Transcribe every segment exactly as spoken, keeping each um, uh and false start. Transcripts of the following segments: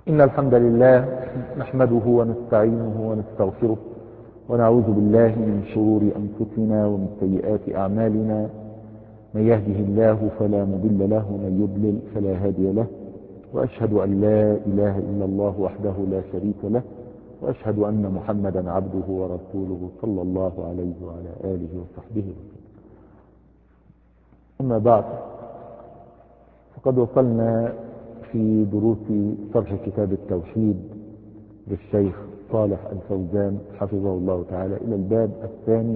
إن الحمد لله نحمده ونستعينه ونستغفره ونعوذ بالله من شرور أنفسنا ومن سيئات أعمالنا. من يهده الله فلا مضل له ومن يضلل فلا هادي له، وأشهد أن لا إله إلا الله وحده لا شريك له، وأشهد أن محمدا عبده ورسوله صلى الله عليه وعلى آله وصحبه وسلم. أما بعد، فقد وصلنا في دروس شرح كتاب التوحيد للشيخ صالح الفوزان حفظه الله تعالى إلى الباب الثاني،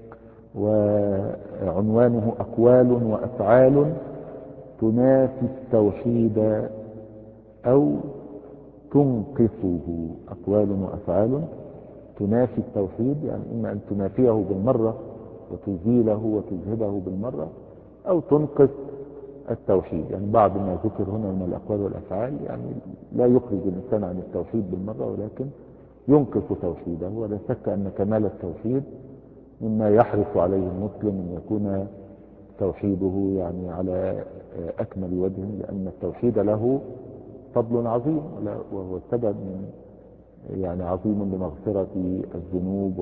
وعنوانه أقوال وأفعال تنافي التوحيد أو تنقصه. أقوال وأفعال تنافي التوحيد، يعني إما أن تنافيه بالمرة وتزيله وتذهبه بالمرة، أو تنقص التوحيد. يعني بعض ما ذكر هنا من الأقوال والأفعال يعني لا يخرج الإنسان عن التوحيد بالمرة، ولكن ينقص توحيده. ولا شك أن كمال التوحيد مما يحرص عليه المسلم أن يكون توحيده يعني على أكمل وجه، لأن التوحيد له فضل عظيم، وهو سبب من يعني عظيم لمغفرة الذنوب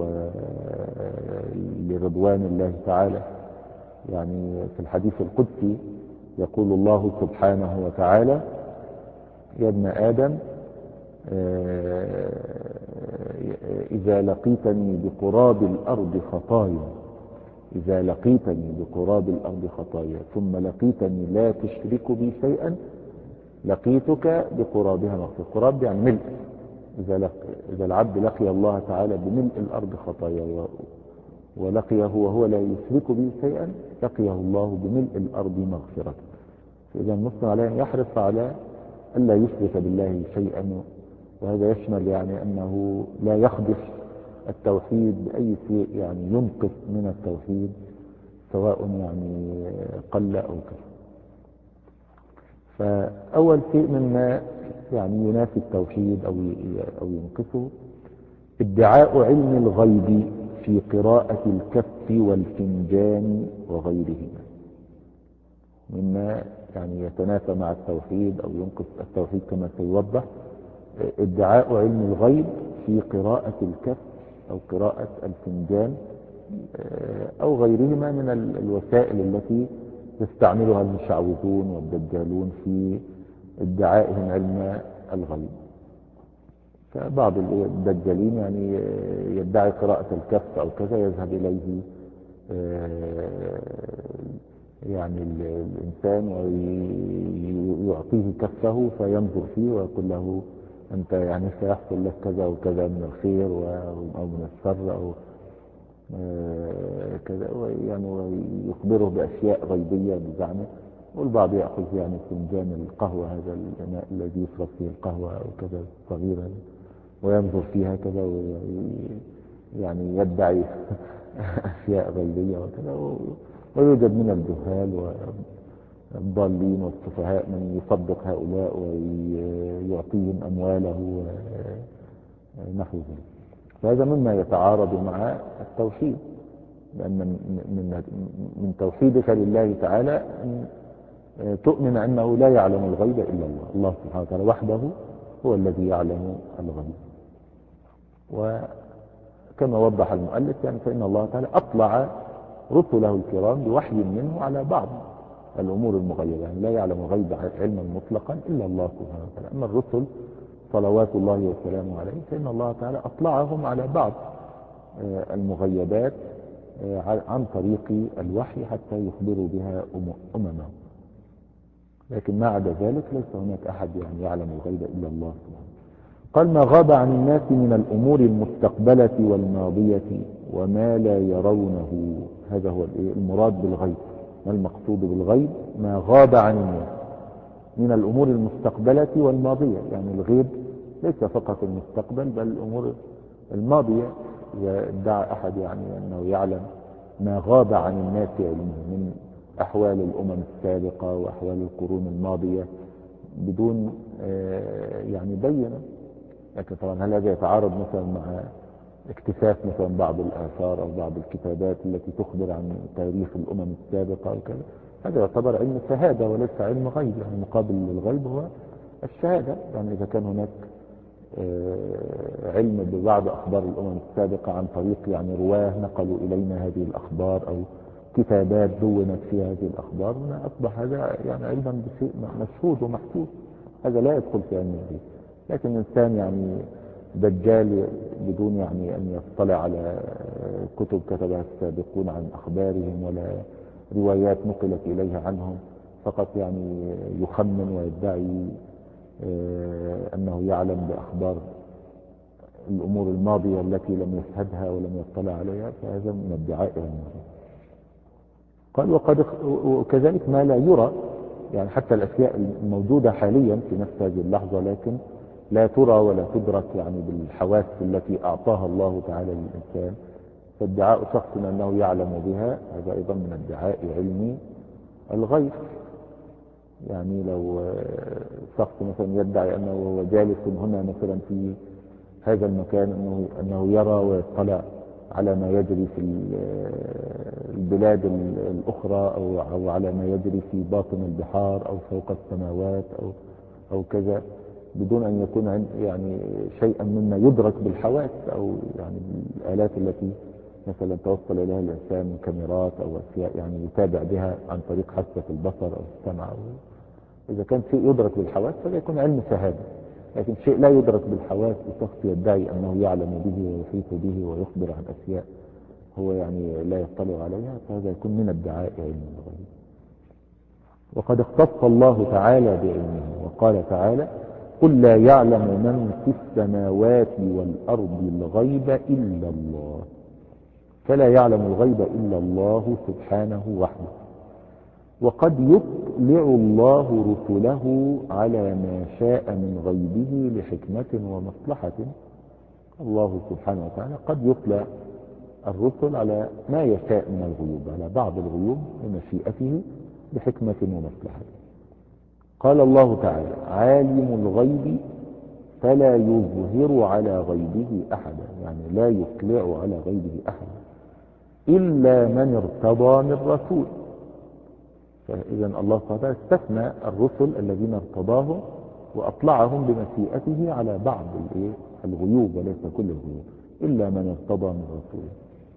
ولرضوان الله تعالى. يعني في الحديث القدسي يقول الله سبحانه وتعالى: يا ابن آدم إذا لقيتني بقراب الأرض خطايا إذا لقيتني بقراب الأرض خطايا ثم لقيتني لا تشرك بي شيئا لقيتك بقرابها مغفرة. قراب يعني ملء. إذا, لق... إذا العبد لقي الله تعالى بملء الأرض خطايا و... ولقيه وهو لا يشرك به شيئا لقيه الله بملء الأرض مغفرة. فإذا المسلم عليه أن يحرص على ألا يشرك بالله شيئا، وهذا يشمل يعني أنه لا يخدش التوحيد بأي شيء يعني ينقص من التوحيد، سواء يعني قل أو كثر. فأول شيء مما يعني ينافي التوحيد أو أو ينقصه ادعاء علم الغيب في قراءة الكف والفنجان وغيرهما، مما يعني يتنافى مع التوحيد أو ينقص التوحيد كما سيوضح. ادعاء علم الغيب في قراءة الكف أو قراءة الفنجان أو غيرهما من الوسائل التي يستعملها المشعوذون والدجالون في ادعائهم علم الغيب. فبعض الدجالين يعني يدعي قراءة الكف أو كذا، يذهب إليه يعني الإنسان ويعطيه كفه فينظر فيه ويقول له: أنت يعني سيحصل لك كذا وكذا من الخير أو من الشر أو كذا، يعني ويخبره بأشياء غيبية بزعمه. والبعض يأخذ يعني فنجان القهوة، هذا الإناء الذي يشرب فيه القهوة أو كذا صغيرة، وينظر فيها كذا يعني يدعي أشياء غيبية وكذا. ويوجد من الجهال والضالين والسفهاء من يصدق هؤلاء ويعطيهم أمواله ونحو ذلك. فهذا مما يتعارض مع التوحيد، لأن من من توحيدك لله تعالى أن تؤمن أنه لا يعلم الغيب إلا الله. الله سبحانه وتعالى وحده هو الذي يعلم الغيب. وكما وضح المؤلف يعني فإن الله تعالى أطلع رسله الكرام بوحي منه على بعض الأمور المغيبة، يعني لا يعلم الغيب علما مطلقا إلا الله سبحانه وتعالى. أما الرسل صلوات الله وسلامه عليه فإن الله تعالى أطلعهم على بعض المغيبات عن طريق الوحي حتى يخبروا بها أممهم، لكن ما عدا ذلك ليس هناك أحد يعني يعلم الغيب إلا الله سبحانه. قال: ما غاب عن الناس من الأمور المستقبلة والماضية وما لا يرونه. هذا هو المراد بالغيب. ما المقصود بالغيب؟ ما غاب عن الناس من الأمور المستقبلة والماضية. يعني الغيب ليس فقط المستقبل بل الأمور الماضية. إذا ادعى أحد يعني أنه يعلم ما غاب عن الناس علمه من أحوال الأمم السابقة وأحوال القرون الماضية بدون يعني بينة، لكن طبعا هل هذا يتعارض مثلا مع اكتشاف مثلا بعض الآثار أو بعض الكتابات التي تخبر عن تاريخ الأمم السابقة وكذا؟ هذا يعتبر علم شهادة وليس علم غيب. يعني مقابل للغيب هو الشهادة. يعني إذا كان هناك علم ببعض أخبار الأمم السابقة عن طريق يعني رواه نقلوا إلينا هذه الأخبار أو كتابات دونت في هذه الأخبار، هنا أصبح هذا يعني علما بشيء مشهود ومحسوس، هذا لا يدخل في علم الغيب. لكن الإنسان يعني دجال بدون يعني أن يطلع على كتب كتبها السابقون عن أخبارهم ولا روايات نقلت إليها عنهم، فقط يعني يخمن ويدعي أنه يعلم بأخبار الأمور الماضية التي لم يشهدها ولم يطلع عليها، فهذا من ادعاء علم. قال وقد وكذلك ما لا يرى، يعني حتى الأشياء الموجودة حاليا في نفس هذه اللحظة لكن لا ترى ولا تدرك يعني بالحواس التي أعطاها الله تعالى للإنسان، فادعاء شخص أنه يعلم بها هذا أيضا من ادعاء علم الغيب. يعني لو شخص مثلا يدعي أنه هو جالس هنا مثلا في هذا المكان أنه, أنه يرى ويطلع على ما يجري في البلاد الأخرى أو, أو على ما يجري في باطن البحار أو فوق السماوات أو, أو كذا، بدون أن يكون يعني شيئا مما يدرك بالحواس أو يعني بالآلات التي مثلا توصل إليها الإنسان من كاميرات أو أشياء يعني يتابع بها عن طريق حاسة البصر أو السمع. إذا كان شيء يدرك بالحواس فلا يكون علم شهادة، لكن شيء لا يدرك بالحواس بشخص يدعي أنه يعلم به ويحيط به ويخبر عن أشياء هو يعني لا يطلع عليها، فهذا يكون من ادعاء علم الغيب. وقد اختص الله تعالى بعلمه وقال تعالى قل لا يعلم من في السماوات والأرض الغيب إلا الله، فلا يعلم الغيب إلا الله سبحانه وحده. وقد يطلع الله رسله على ما شاء من غيبه لحكمة ومصلحة. الله سبحانه وتعالى قد يطلع الرسل على ما يشاء من الغيوب، على بعض الغيوب بمشيئته بحكمة ومصلحة. قال الله تعالى عالم الغيب فلا يظهر على غيبه أحدا، يعني لا يطلع على غيبه أحدا إلا من ارتضى من رسول. فإذا الله سبحانه وتعالى استثنى الرسل الذين ارتضاهم وأطلعهم بمشيئته على بعض الغيوب وليس كل الغيوب، إلا من ارتضى من رسوله،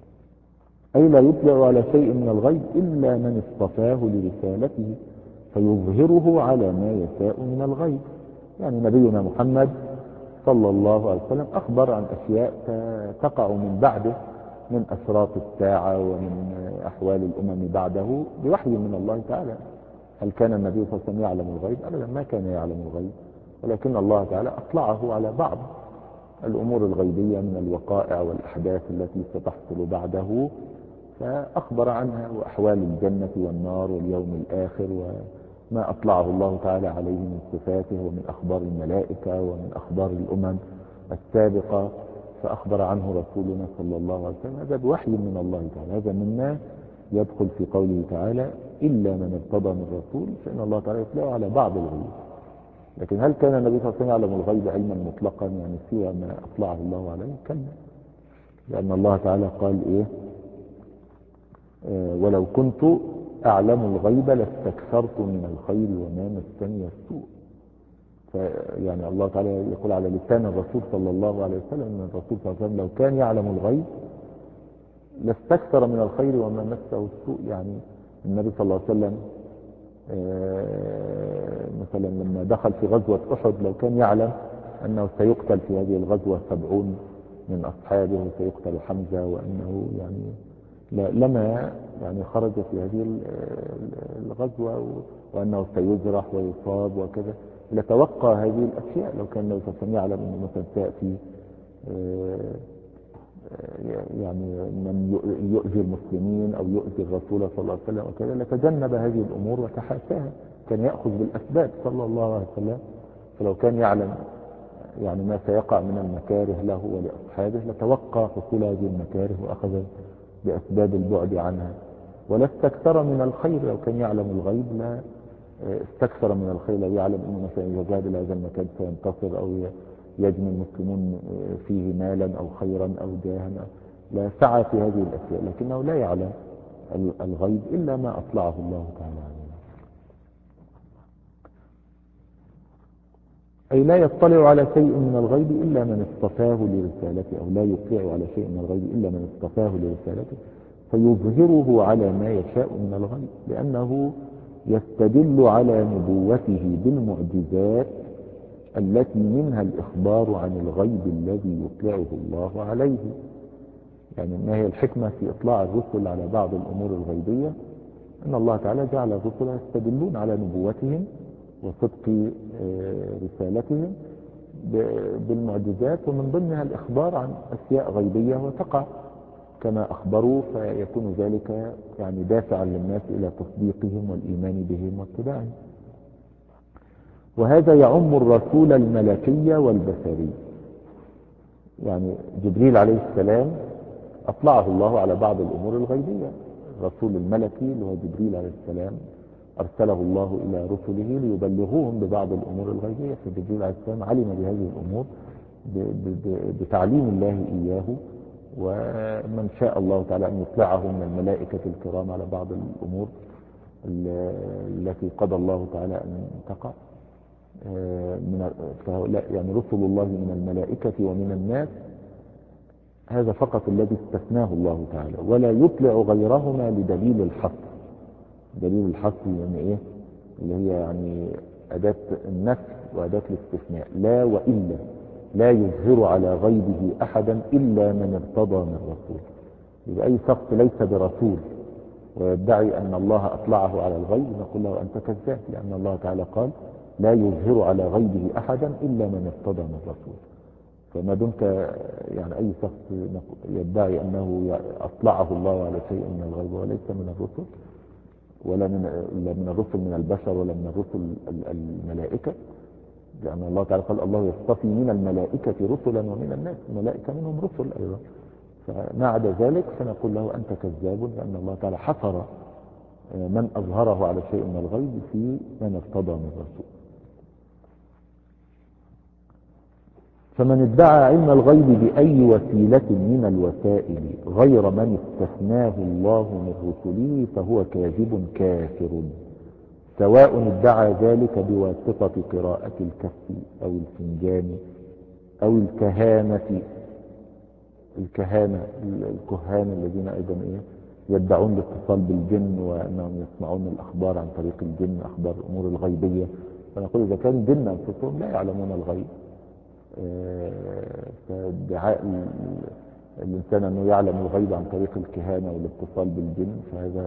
أي لا يطلع على شيء من الغيب إلا من اصطفاه لرسالته فيظهره على ما يشاء من الغيب. يعني نبينا محمد صلى الله عليه وسلم أخبر عن أشياء تقع من بعده من أشراط الساعة ومن أحوال الأمم بعده بوحي من الله تعالى. هل كان النبي صلى الله عليه وسلم يعلم الغيب؟ أبدا ما كان يعلم الغيب، ولكن الله تعالى أطلعه على بعض الأمور الغيبية من الوقائع والأحداث التي ستحصل بعده فأخبر عنها، وأحوال الجنة والنار واليوم الآخر وما أطلعه الله تعالى عليه من صفاته ومن أخبار الملائكة ومن أخبار الأمم السابقة، فأخبر عنه رسولنا صلى الله عليه وسلم. هذا بوحي من الله تعالى، هذا مما يدخل في قوله تعالى إلا من ارتضى من رسول، فإن الله تعالى يطلع على بعض الغيوب. لكن هل كان النبي صلى الله عليه وسلم يعلم الغيب علما مطلقا يعني سوى ما أطلعه الله عليه؟ كلا، لأن الله تعالى قال إيه آه ولو كنت أعلم الغيب لاستكثرت من الخير وما مسني السوء. يعني الله تعالى يقول على لسان الرسول صلى الله عليه وسلم ان الرسول صلى الله عليه وسلم لو كان يعلم الغيب لاستكثر من الخير وما مسه السوء. يعني النبي صلى الله عليه وسلم مثلا لما دخل في غزوة أحد لو كان يعلم أنه سيقتل في هذه الغزوة سبعون من أصحابه وسيقتل حمزة وأنه يعني لما يعني خرج في هذه الغزوة وأنه سيجرح ويصاب وكذا، لتوقع هذه الأشياء. لو كان النبي صلى الله عليه وسلم يعلم أنه مثلا سيأتي يعني من يؤذي المسلمين أو يؤذي الرسول صلى الله عليه وسلم وكذا لتجنب هذه الأمور وتحاشاها، كان يأخذ بالأسباب صلى الله عليه وسلم. فلو كان يعلم يعني ما سيقع من المكاره له ولأصحابه لتوقع حصول هذه المكاره وأخذ بأسباب البعد عنها. ولا استكثر من الخير، لو كان يعلم الغيب لا استكثر من الخير، لو يعلم أنه مثلا إذا ذهب إلى هذا المكان سينتصر أو يجني المسلمون فيه مالا أو خيرا أو جاها، لا سعى في هذه الأشياء، لكنه لا يعلم الغيب إلا ما أطلعه الله تعالى عليه. أي لا يطلع على شيء من الغيب إلا من اصطفاه لرسالته، أو لا يطلع على شيء من الغيب إلا من اصطفاه لرسالته فيظهره على ما يشاء من الغيب، لأنه يستدل على نبوته بالمعجزات التي منها الإخبار عن الغيب الذي يطلعه الله عليه. يعني ما هي الحكمة في إطلاع الرسل على بعض الأمور الغيبية؟ أن الله تعالى جعل الرسل يستدلون على نبوتهم وصدق رسالتهم بالمعجزات، ومن ضمنها الإخبار عن أشياء غيبية وتقع كما أخبروا، فيكون ذلك يعني دافعا للناس إلى تصديقهم والإيمان بهم واتباعهم. وهذا يعم الرسول الملكي والبشري. يعني جبريل عليه السلام أطلعه الله على بعض الأمور الغيبية. الرسول الملكي اللي هو جبريل عليه السلام أرسله الله إلى رسله ليبلغوهم ببعض الأمور الغيبية، فجبريل عليه السلام علم بهذه الأمور بتعليم الله إياه. ومن شاء الله تعالى أن يطلعه من الملائكة الكرام على بعض الأمور التي قضى الله تعالى أن تقع من فهؤلاء، يعني رسل الله من الملائكة ومن الناس، هذا فقط الذي استثناه الله تعالى، ولا يطلع غيرهما لدليل الحصر. دليل الحصر يعني ايه؟ اللي هي يعني أداة النفي وأداة الاستثناء. لا وإلا لا يظهر على غيبه أحدا إلا من ارتضى من رسول. يبقى أي شخص ليس برسول ويدعي أن الله أطلعه على الغيب نقول له أنت كذاب، لأن الله تعالى قال لا يظهر على غيبه أحدا إلا من ارتضى من رسول. فما دمت يعني أي شخص يدعي أنه أطلعه الله على شيء من الغيب وليس من الرسل، ولا من لا من الرسل من البشر ولا من الرسل الملائكة، لأن الله تعالى قال الله يصطفي من الملائكة رسلا ومن الناس، الملائكة منهم رسل أيضا. فما عدا ذلك فنقول له أنت كذاب، لأن الله تعالى حصر من أظهره على شيء من الغيب في من ارتضى من رسول. فمن ادعى علم الغيب بأي وسيلة من الوسائل غير من استثناه الله من رسله فهو كاذب كافر، سواء ادعى ذلك بواسطة قراءة الكف أو الفنجان أو الكهانة. الكهانة الكهان الذين أيضا إيه يدعون الاتصال بالجن وأنهم يسمعون الأخبار عن طريق الجن، أخبار الأمور الغيبية. فنقول إذا كان جن أنفسهم لا يعلمون الغيب، فادعاء الإنسان أنه يعلم الغيب عن طريق الكهانة والاتصال بالجن فهذا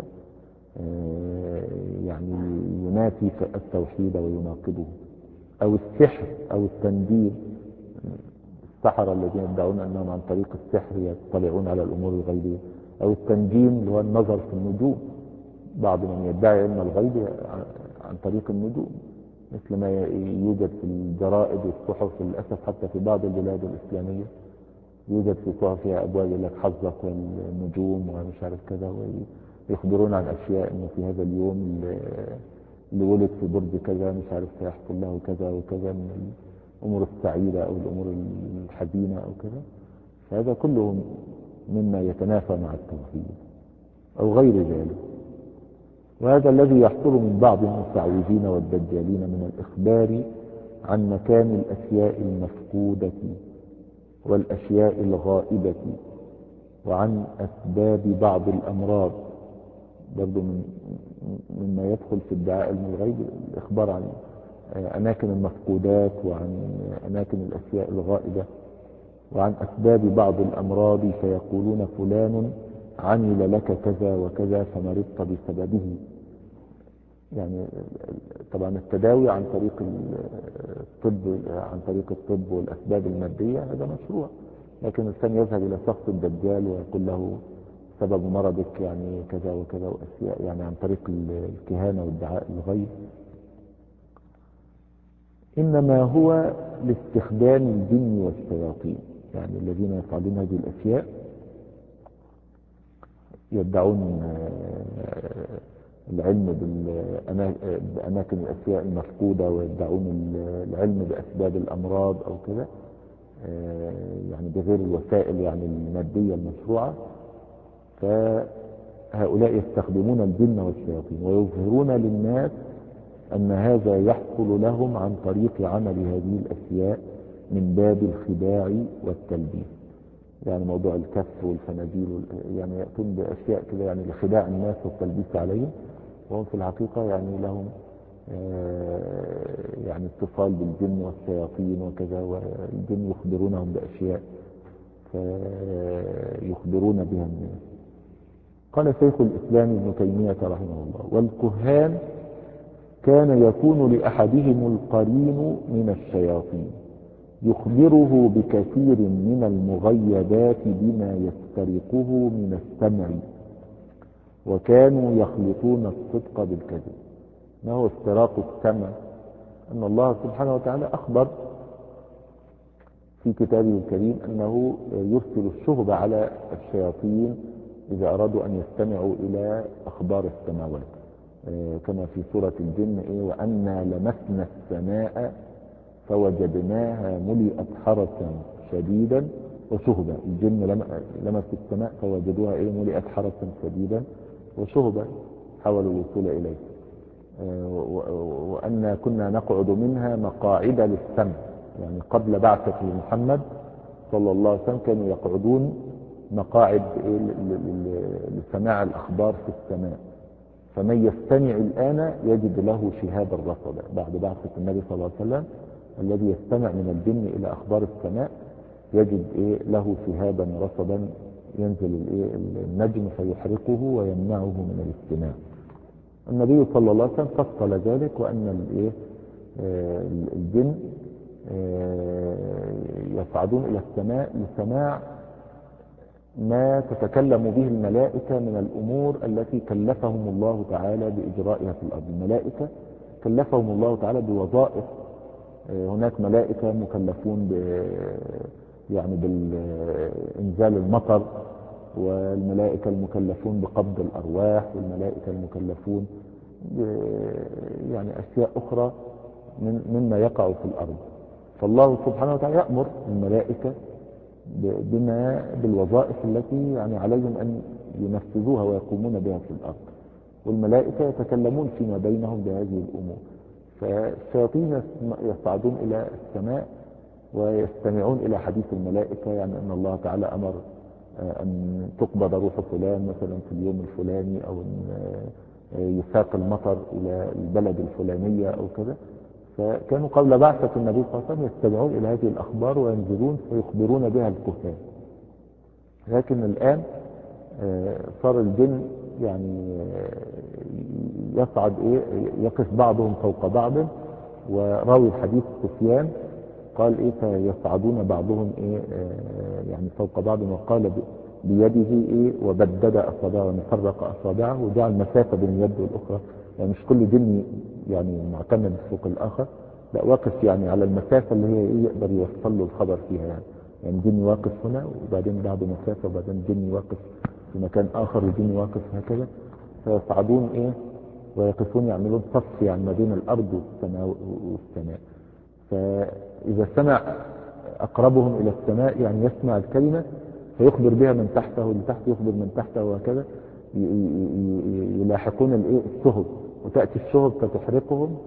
يعني ينافي التوحيد ويناقضه. أو السحر أو التنديد، السحرة الذين يدعون أنهم عن طريق السحر يطلعون على الأمور الغيبية. أو التنجيم اللي هو النظر في النجوم، بعض من يدعي علم الغيب عن طريق النجوم، مثل ما يوجد في الجرائد والصحف للأسف حتى في بعض البلاد الإسلامية يوجد في صحف فيها أبواب يقول لك حظك والنجوم ومش عارف كذا، ويخبرون عن أشياء إنه في هذا اليوم اللي ولد في برج كذا مش عارف سيحصل له كذا وكذا من الأمور السعيدة أو الأمور الحزينة أو كذا. فهذا كله مما يتنافى مع التوحيد أو غير ذلك. وهذا الذي يحصل من بعض المستعوذين والدجالين من الإخبار عن مكان الأشياء المفقودة والأشياء الغائبة وعن أسباب بعض الأمراض، برضو من مما يدخل في ادعاء علم الغيب الإخبار عن أماكن المفقودات وعن أماكن الأشياء الغائبة وعن أسباب بعض الأمراض، فيقولون فلان عمل لك كذا وكذا فمرضت بسببه. يعني طبعا التداوي عن طريق الطب عن طريق الطب والأسباب المادية هذا مشروع، لكن الإنسان يذهب إلى شخص الدجال ويقول له سبب مرضك يعني كذا وكذا وأشياء يعني عن طريق الكهانة وادعاء الغيب، إنما هو لاستخدام الجن والشياطين. يعني الذين يفعلون هذه الأشياء يدعون العلم بأماكن الأشياء المفقودة ويدعون العلم بأسباب الأمراض أو كذا، يعني بغير الوسائل يعني المادية المشروعة. فهؤلاء يستخدمون الجن والشياطين ويظهرون للناس أن هذا يحصل لهم عن طريق عمل هذه الأشياء من باب الخداع والتلبيس. يعني موضوع الكف والفناديل يعني يأتون بأشياء كده يعني لخداع الناس والتلبيس عليهم، وهم في الحقيقة يعني لهم يعني اتصال بالجن والشياطين وكذا، والجن يخبرونهم بأشياء فيخبرون بها الناس. قال شيخ الإسلام ابن تيمية رحمه الله: والكهان كان يكون لأحدهم القرين من الشياطين يخبره بكثير من المغيبات بما يسترقه من السمع، وكانوا يخلطون الصدق بالكذب. ما هو استراق السمع؟ أن الله سبحانه وتعالى أخبر في كتابه الكريم أنه يرسل الشهب على الشياطين إذا أرادوا أن يستمعوا إلى أخبار السماوات، كما في سورة الجن: وأنا لمسنا السماء فوجدناها ملئت حرسا شديدا وشهبا. الجن لمس السماء فوجدوها إيه؟ ملئت حرسا شديدا وشهبا، حاولوا الوصول إليه. وأن كنا نقعد منها مقاعد للسمع، يعني قبل بعثة محمد صلى الله عليه وسلم كانوا يقعدون مقاعد لسماع الأخبار في السماء، فمن يستمع الآن يجد له شهابا رصدا. بعد بعثة النبي صلى الله عليه وسلم الذي يستمع من الجن إلى أخبار السماء يجد إيه له شهابا رصدا، ينزل الإيه النجم فيحرقه ويمنعه من الاستماع. النبي صلى الله عليه وسلم فصل ذلك، وأن الإيه الجن يصعدون إلى السماء لسماع ما تتكلم به الملائكة من الأمور التي كلفهم الله تعالى بإجرائها في الأرض. الملائكة كلفهم الله تعالى بوظائف، هناك ملائكة مكلفون ب يعني بالإنزال المطر، والملائكة المكلفون بقبض الأرواح، والملائكة المكلفون يعني أشياء أخرى من مما يقع في الأرض. فالله سبحانه وتعالى يأمر الملائكة بما بالوظائف التي يعني عليهم أن ينفذوها ويقومون بها في الأرض، والملائكة يتكلمون فيما بينهم بهذه الأمور. فالشياطين يصعدون إلى السماء ويستمعون إلى حديث الملائكة، يعني أن الله تعالى أمر أن تقبض روح فلان مثلا في اليوم الفلاني، أو أن يساق المطر إلى البلد الفلانية أو كذا. فكانوا قبل بعثة النبي صلى الله عليه وسلم يستمعون إلى هذه الأخبار وينزلون فيخبرون بها الكهان. لكن الآن صار الجن يعني يصعد إيه يقف بعضهم فوق بعض، وراوي الحديث سفيان قال إيه فيصعدون بعضهم إيه يعني فوق بعض، وقال بيده إيه وبدد أصابعه وفرق أصابعه وجعل مسافة بين اليد والأخرى. يعني مش كل جن يعني معتمد فوق الآخر، لا، واقف يعني على المسافة اللي هي إيه يقدر يوصل له الخبر فيها. يعني يعني جن واقف هنا وبعدين بعد مسافة، وبعدين جن واقف في مكان آخر وجن واقف هكذا، فيصعدون إيه ويقفون يعملون صف يعني ما بين الأرض والسماء والسماء. فإذا سمع أقربهم إلى السماء يعني يسمع الكلمة فيخبر بها من تحته، لتحت يخبر من تحته، وهكذا يلاحقون الإيه الشهب، وتأتي الشهب فتحرقهم،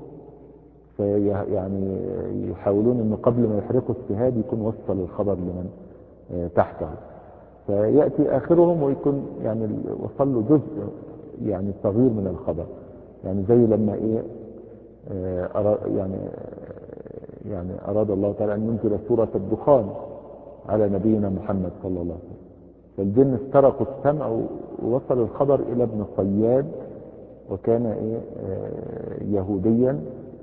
فيعني يحاولون أنه قبل ما يحرقوا الشهاب يكون وصل الخبر لمن تحته، فيأتي آخرهم ويكون يعني وصل له جزء يعني صغير من الخبر. يعني زي لما إيه أراد يعني يعني أراد الله تعالى أن ينزل سورة الدخان على نبينا محمد صلى الله عليه وسلم، فالجن استرقوا السمع ووصل الخبر إلى ابن صياد، وكان إيه يهوديا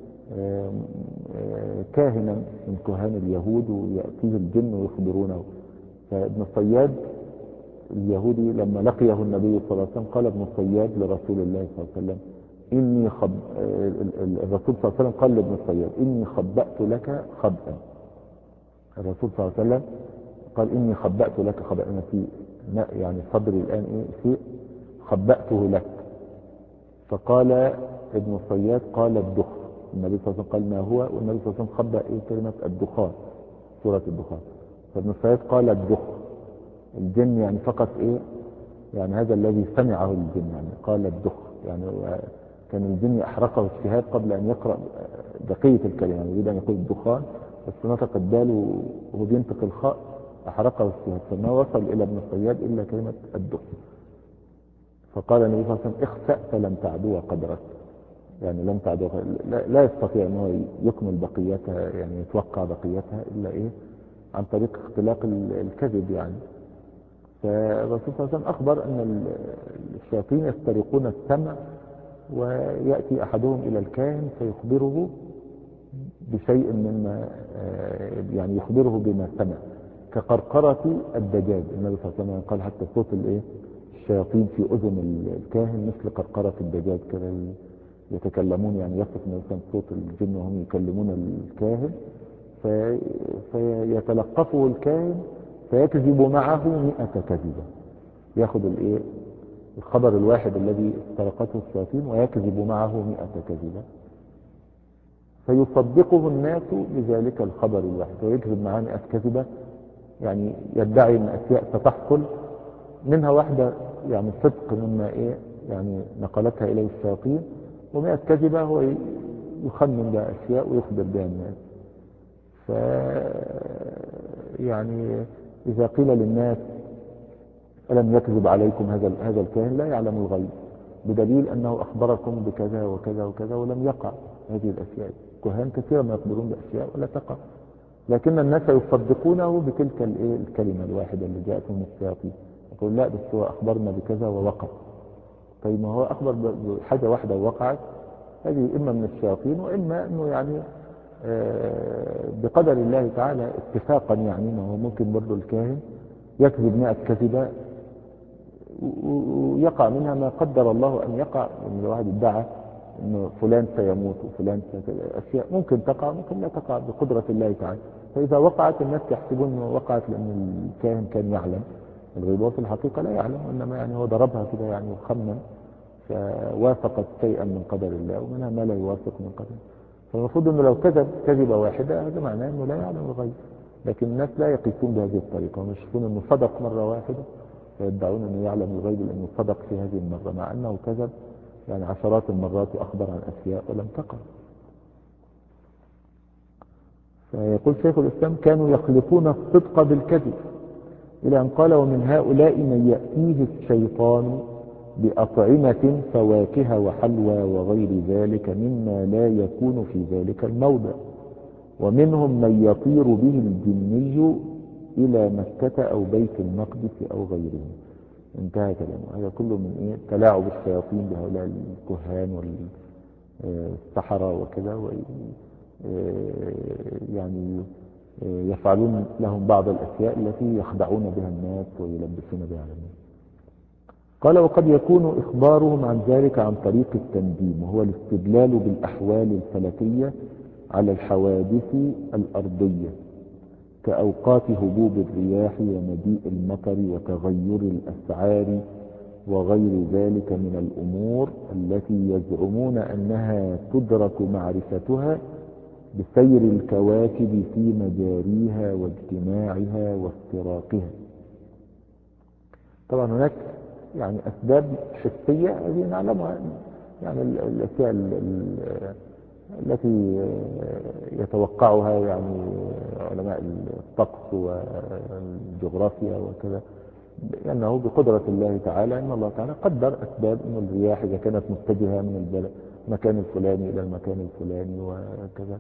كاهنا من كهان اليهود، ويأتيه الجن ويخبرونه. فابن صياد اليهودي لما لقيه النبي صلى الله عليه وسلم قال ابن صياد لرسول الله صلى الله عليه وسلم إني خب... الرسول صلى الله عليه وسلم قال لابن صياد إني خبأت لك خبأ. الرسول صلى الله عليه وسلم قال إني خبأت لك خبأ، أنا في يعني صدري الآن إيه شيء خبأته لك. فقال ابن صياد قال الدخ. النبي صلى الله عليه وسلم قال ما هو، والنبي صلى الله عليه وسلم خبأ إيه كلمة الدخان، سورة الدخان. فابن صياد قال الدخ. الجن يعني فقط إيه يعني هذا الذي سمعه الجن، يعني قال الدخ يعني كان الجن أحرقه الشهاب قبل أن يقرأ بقية الكلمة، يعني يريد أن يقول الدخان بس نطق الدال وهو بينطق الخاء أحرقه الشهاب، فما وصل إلى ابن الصياد إلا كلمة الدخ. فقال النبي صلى الله عليه وسلم اخسأ فلم تعدو قدرك، يعني لم تعدو، لا, لا يستطيع أن هو يكمل بقيتها، يعني يتوقع بقيتها إلا إيه عن طريق اختلاق الكذب يعني. فالرسول صلى الله عليه وسلم أخبر أن الشياطين يسترقون السمع، ويأتي أحدهم إلى الكاهن فيخبره بشيء مما يعني يخبره بما سمع كقرقرة الدجاج. النبي صلى الله عليه وسلم قال حتى صوت الايه الشياطين في أذن الكاهن مثل قرقرة الدجاج كده يتكلمون، يعني يصف مثلا صوت الجن وهم يكلمون الكاهن في فيتلقفه الكاهن فيكذب معه مئة كذبة، ياخذ الايه الخبر الواحد الذي استرقته الشياطين ويكذب معه مئة كذبة، فيصدقه الناس بذلك الخبر الواحد ويكذب معه مئة كذبة، يعني يدعي ان اشياء ستحصل منها واحدة يعني صدق مما ايه يعني نقلتها اليه الشياطين، ومئة كذبة هو يخمن بها اشياء ويخبر بها الناس. ف يعني اذا قيل للناس ألم يكذب عليكم هذا هذا الكاهن، لا يعلم الغيب، بدليل أنه أخبركم بكذا وكذا وكذا ولم يقع هذه الأشياء. كهان كثيرا ما يخبرون بأشياء ولا تقع، لكن الناس يصدقونه بتلك الكلمة الواحدة اللي جاءت من الشياطين، يقول لا بس هو أخبرنا بكذا ووقع. طيب ما هو أخبر بحاجة واحدة ووقعت، هذه إما من الشياطين وإما أنه يعني بقدر الله تعالى اتفاقا، يعني ما هو ممكن برضه الكاهن يكذب مئة كذبة ويقع منها ما قدر الله أن يقع. ان الواحد ادعى أن فلان سيموت وفلان سيكذب، أشياء ممكن تقع ممكن لا تقع بقدرة الله تعالى. فإذا وقعت الناس يحسبون أنه وقعت لأن الكاهن كان يعلم الغيب، وفي الحقيقة لا يعلم، وإنما يعني هو ضربها كده يعني وخمن فوافقت شيئا من قدر الله، ومنها ما لا يوافق من قدر. فالمفروض أنه لو كذب كذبة واحدة هذا معناه أنه لا يعلم الغيب، لكن الناس لا يقيسون بهذه الطريقة، هم يشوفون أنه صدق مرة واحدة فيدعون أنه يعلم الغيب لأنه صدق في هذه المرة، مع أنه كذب يعني عشرات المرات وأخبر عن أشياء ولم تقع. فيقول شيخ الإسلام كانوا يخلطون الصدق بالكذب، إلى أن قال ومن هؤلاء من يأتيه الشيطان بأطعمة فواكه وحلوى وغير ذلك مما لا يكون في ذلك الموضع، ومنهم من يطير به الجني إلى مكة أو بيت المقدس أو غيره. انتهى كلامه. هذا كله من إيه؟ تلاعب الشياطين بهؤلاء الكهان والسحرة وكذا، يعني يفعلون لهم بعض الأشياء التي يخدعون بها الناس ويلبسون بها الناس. قال وقد يكون إخبارهم عن ذلك عن طريق التنجيم، وهو الاستدلال بالأحوال الفلكية على الحوادث الأرضية كأوقات هبوب الرياح ومجيء المطر وتغير الأسعار وغير ذلك من الأمور التي يزعمون أنها تدرك معرفتها بسير الكواكب في مجاريها واجتماعها وافتراقها. طبعا هناك يعني أسباب حسية هذه نعلمها، يعني الأشياء التي يتوقعها يعني علماء الطقس والجغرافيا وكذا، لأنه بقدرة الله تعالى أن الله تعالى قدر أسباب أن الرياح إذا كانت متجهة من المكان الفلاني إلى المكان الفلاني وكذا،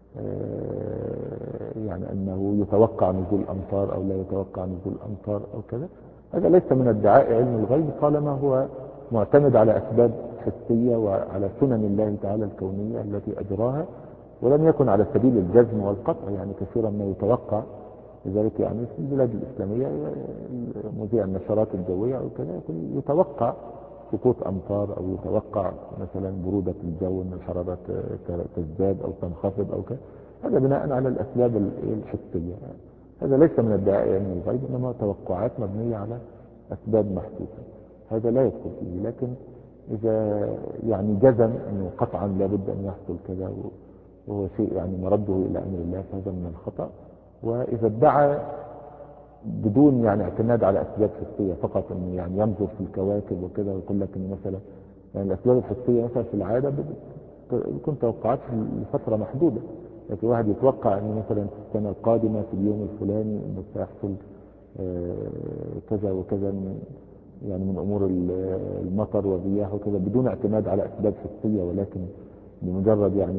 يعني أنه يتوقع نزول أمطار أو لا يتوقع نزول أمطار أو كذا. هذا ليس من ادعاء علم الغيب طالما هو معتمد على أسباب حسية وعلى سنن الله تعالى الكونية التي أجراها، ولم يكن على سبيل الجزم والقطع. يعني كثيرا ما يتوقع، لذلك يعني في البلاد الإسلامية مذيع النشرات الجوية أو كذا يتوقع سقوط أمطار، أو يتوقع مثلا برودة الجو أن الحرارة تزداد أو تنخفض أو كذا. هذا بناء على الأسباب الحسية، هذا ليس من ادعاء علم الغيب، إنما توقعات مبنية على أسباب محسوسة، هذا لا يدخل فيه. لكن إذا يعني جزم أنه قطعا لابد أن يحصل كذا وهو شيء يعني مرده إلى أمر الله فهذا من الخطأ. وإذا ادعى بدون يعني اعتماد على أسباب حسية فقط، أنه يعني ينظر في الكواكب وكذا ويقول لك أن مثلا يعني الأسباب الحسية مثلا في العادة بتكون توقعات لفترة محدودة، لكن واحد يتوقع أن مثلا في السنة القادمة في اليوم الفلاني أنه سيحصل كذا وكذا من يعني من أمور المطر والرياح وكذا بدون اعتماد على أسباب حسية، ولكن بمجرد يعني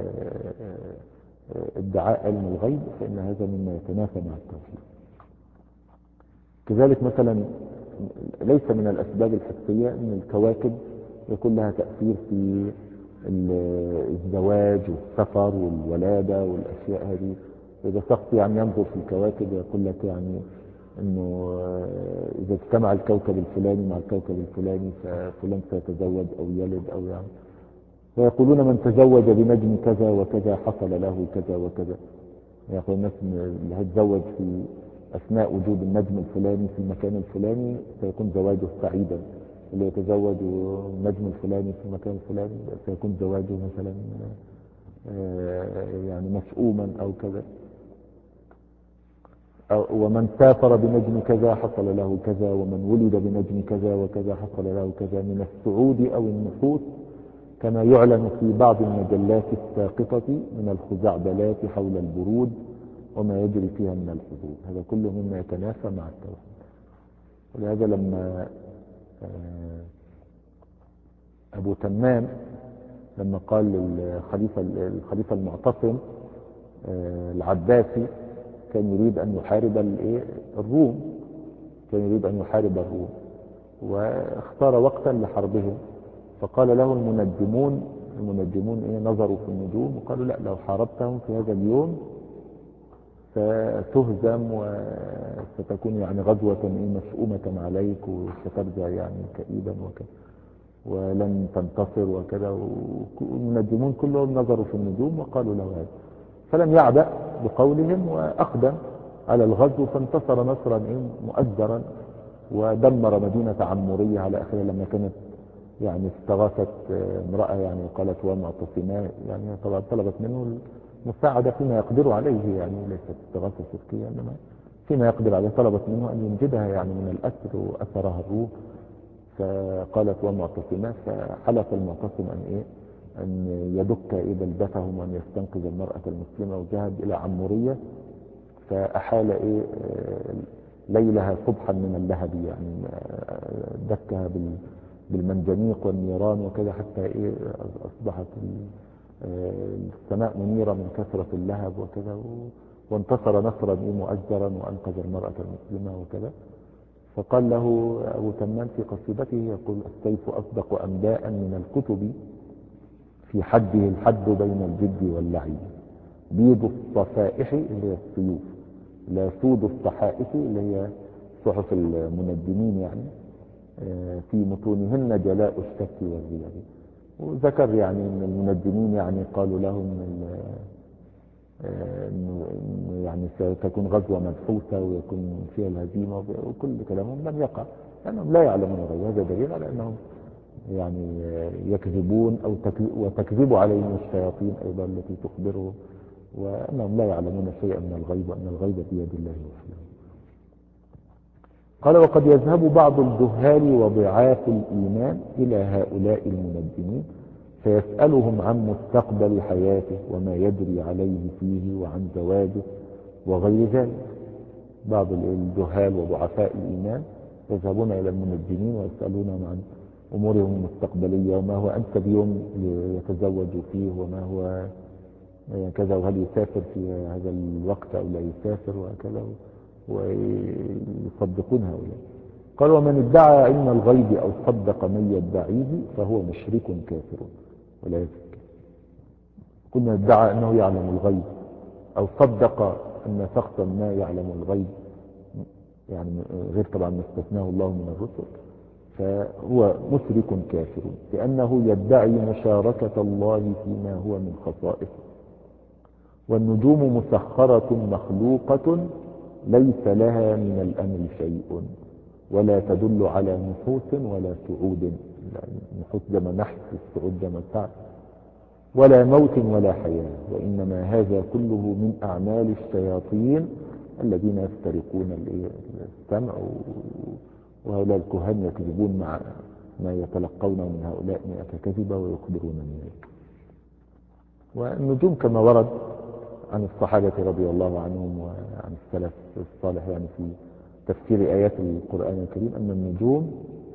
ادعاء علم الغيب، فإن هذا مما يتنافى مع التوحيد. كذلك مثلا ليس من الأسباب الحسية أن الكواكب يكون لها تأثير في الزواج والسفر والولادة والأشياء هذه. إذا شخص يعني ينظر في الكواكب يقول لك يعني أنه إذا اجتمع الكوكب الفلاني مع الكوكب الفلاني ففلان سيتزوج أو يلد أو يعني، ويقولون من تزوج بنجم كذا وكذا حصل له كذا وكذا. يقول الناس اللي هيتزوج في أثناء وجود النجم الفلاني في المكان الفلاني سيكون زواجه سعيدا، اللي يتزوج النجم الفلاني في المكان الفلاني سيكون زواجه مثلا يعني مسؤوما أو كذا. ومن سافر بنجم كذا حصل له كذا، ومن ولد بنجم كذا وكذا حصل له كذا من السعود أو النحوس، كما يعلن في بعض المجلات الساقطة من الخزعبلات حول البرود وما يجري فيها من الحدود. هذا كله مما يتنافى مع التوحيد. ولهذا لما أبو تمام لما قال للخليفة الخليفة المعتصم العباسي كان يريد أن يحارب الروم، كان يريد أن يحارب الروم واختار وقتا لحربهم، فقال له المنجمون المنجمون إيه نظروا في النجوم وقالوا لا، لو حاربتهم في هذا اليوم ستهزم وستكون يعني غزوة مسؤومة عليك وسترجع يعني كئيبا وكذا ولن تنتصر وكذا. والمنجمون كلهم نظروا في النجوم وقالوا له هذا، فلم يعبأ بقولهم وأقدم على الغزو، فانتصر نصرا مؤزرا ودمر مدينة عمورية على آخرها. لما كانت يعني استغاثت امرأة يعني قالت ومعتصماه، يعني طبعا طلبت منه المساعدة فيما يقدر عليه، يعني ليست استغاثة شركية انما فيما يقدر عليه، طلبت منه ان ينجدها يعني من الأسر وأسرها الروم، فقالت ومعتصماه، فحلف المعتصم ان ايه ان يدك ايه بلدتهم وان يستنقذ المرأة المسلمة، وذهب الى عمورية فأحال ايه ليلها صبحا من اللهب، يعني دكها بال بالمنجنيق والنيران وكذا حتى ايه اصبحت السماء منيرة من كثرة اللهب وكذا، وانتصر نصرا ايه مؤزرا وانقذ المرأة المسلمة وكذا. فقال له ابو تمام في قصيدته يقول السيف اصدق انباء من الكتب في حده الحد بين الجد واللعب، بيض الصفائح اللي هي السيوف، لا سود الصحائف اللي هي صحف المنجمين يعني في متونهن جلاء الشك والرياء. وذكر يعني ان المنجمين يعني قالوا لهم انه يعني ستكون غزوة منحوسة ويكون فيها الهزيمة، وكل كلامهم لم يقع لانهم لا يعلمون الغيب. هذا دليل على انهم يعني يكذبون او وتكذب عليهم الشياطين ايضا التي تخبرهم، وانهم لا يعلمون شيئا من الغيب، وان الغيب بيد الله وحده. قال وقد يذهب بعض الجهال وضعاف الإيمان إلى هؤلاء المنجمين فيسألهم عن مستقبل حياته وما يجري عليه فيه وعن زواجه وغير ذلك. بعض الجهال وضعفاء الإيمان يذهبون إلى المنجمين ويسألونهم عن أمورهم المستقبلية وما هو أنسب يوم يتزوج فيه وما هو كذا، وهل يسافر في هذا الوقت أو لا يسافر وكذا، ويصدقون هؤلاء. قال ومن ادعى علم الغيب أو صدق من يدعيه فهو مشرك كافر ولا يزكى. كنا ادعى أنه يعلم الغيب أو صدق أن شخصا ما يعلم الغيب، يعني غير طبعا ما استثناه الله من الرسل، فهو مشرك كافر لأنه يدعي مشاركة الله فيما هو من خصائصه. والنجوم مسخرة مخلوقة ليس لها من الأمر شيء ولا تدل على نحوس ولا سعود، نحوس جمع نحس، السعود جمع سعد، ولا موت ولا حياة، وإنما هذا كله من أعمال الشياطين الذين يسترقون السمع، وهؤلاء الكهان يكذبون مع ما يتلقون من هؤلاء مئة كذبة ويخبرون مئة. والنجوم كما ورد عن الصحابة رضي الله عنهم وعن السلف الصالح يعني في تفسير آيات القرآن الكريم أن النجوم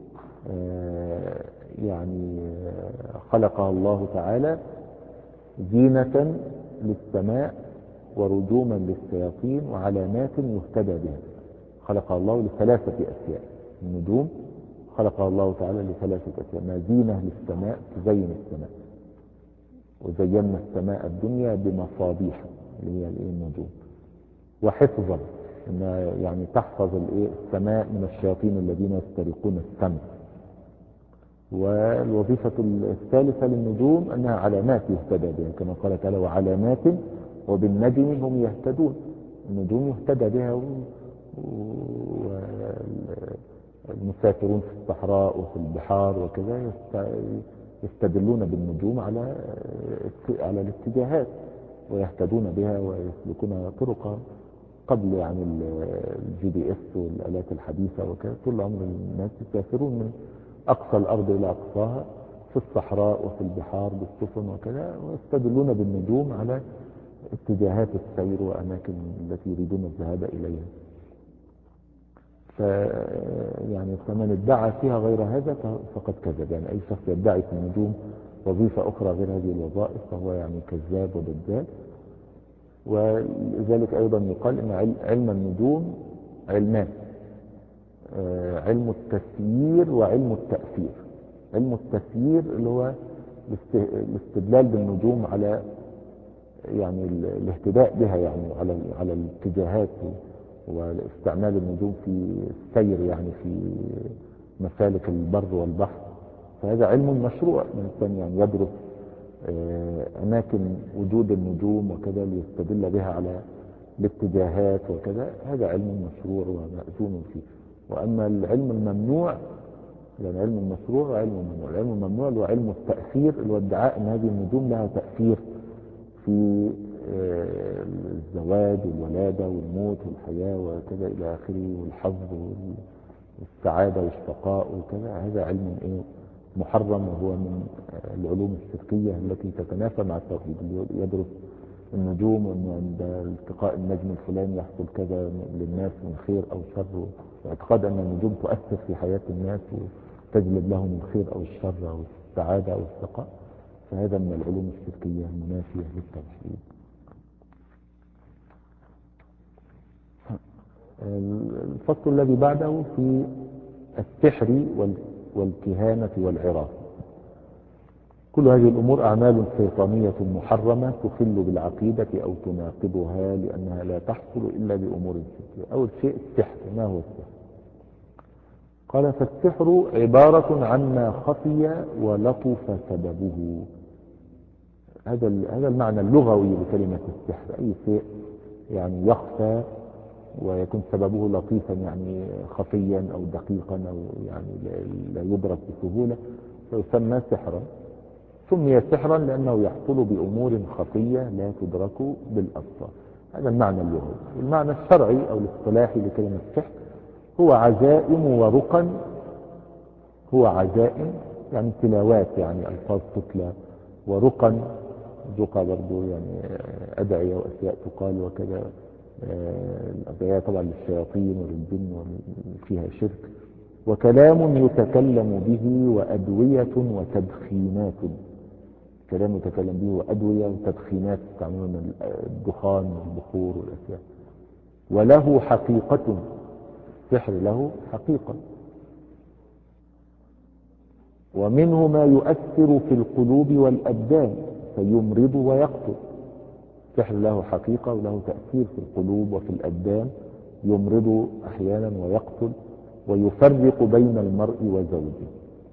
يعني خلقها الله تعالى زينة للسماء ورجوما للشياطين وعلامات يهتدى بها. خلقها الله لثلاثة أشياء. النجوم خلقها الله تعالى لثلاثة أشياء: ما زينة للسماء تزين السماء، وزينا السماء الدنيا بمصابيح اللي هي النجوم، وحفظا انها يعني تحفظ السماء من الشياطين الذين يسترقون السمع. والوظيفة الثالثة للنجوم أنها علامات يهتدى بها، كما قال تعالى: وعلامات وبالنجم هم يهتدون. النجوم يهتدى بها، والمسافرون في الصحراء وفي البحار وكذا يستدلون بالنجوم على على الاتجاهات ويهتدون بها ويسلكون طرقا. قبل يعني الجي بي اس والآلات الحديثة وكذا، طول عمر الناس يسافرون من أقصى الأرض إلى أقصاها في الصحراء وفي البحار بالسفن وكذا، ويستدلون بالنجوم على اتجاهات السير وأماكن التي يريدون الذهاب إليها. ف يعني فمن ادعى فيها غير هذا فقد كذب. يعني أي شخص يدعي في النجوم وظيفة أخرى غير هذه الوظائف فهو يعني كذاب ودجال. ولذلك أيضا يقال إن علم النجوم علمان: علم التسيير وعلم التأثير. علم التسيير اللي هو الاستدلال بالنجوم على يعني الاهتداء بها، يعني على على الاتجاهات واستعمال النجوم في السير يعني في مسالك البر والبحر. فهذا علم مشروع، الإنسان يعني يدرس أماكن وجود النجوم وكذا ليستدل بها على الاتجاهات وكذا. هذا علم مشروع ومأذون فيه. وأما العلم الممنوع، يعني علم المشروع وعلم الممنوع. العلم الممنوع هو علم التأثير، اللي هو ادعاء أن هذه النجوم لها تأثير في الزواج والولادة والموت والحياة وكذا إلى آخره، والحظ والسعادة والشقاء وكذا. هذا علم إيه محرم، وهو من العلوم الشركية التي تتنافى مع التوحيد. اللي يدرس النجوم وأن عند التقاء النجم الفلاني يحصل كذا للناس من خير أو شر، واعتقاد أن النجوم تؤثر في حياة الناس وتجلب لهم الخير أو الشر أو السعادة أو الشقاء، فهذا من العلوم الشركية المنافية للتوحيد. الفصل الذي بعده في السحر والكهانة والعراف. كل هذه الأمور أعمال شيطانية محرمة تخل بالعقيدة أو تناقضها، لأنها لا تحصل إلا بأمور ستة. أول شيء السحر. ما هو السحر؟ قال: فالسحر عبارة عما خفي ولطف سببه. هذا هذا المعنى اللغوي لكلمة السحر: أي شيء يعني يخفى ويكون سببه لطيفا، يعني خفيا أو دقيقا أو يعني لا يدرك بسهولة، فيسمى سحرا. سمي سحرا لأنه يحصل بأمور خفية لا تدرك بالأبصار. هذا المعنى اللغوي. المعنى الشرعي أو الاصطلاحي لكلمة السحر هو عزائم ورقا. هو عزائم يعني تلاوات، يعني ألفاظ تتلى، ورقا رقى برضو يعني أدعية وأشياء تقال وكذا. الأدعية طبعا للشياطين وللجن وفيها شرك. وكلام يتكلم به وأدوية وتدخينات. كلام يتكلم به وأدوية وتدخينات تعملون من الدخان والبخور والأشياء. وله حقيقة. السحر له حقيقة. ومنه ما يؤثر في القلوب والأبدان فيمرض ويقتل. السحر له حقيقة وله تأثير في القلوب وفي الأبدان، يمرض أحيانا ويقتل ويفرق بين المرء وزوجه.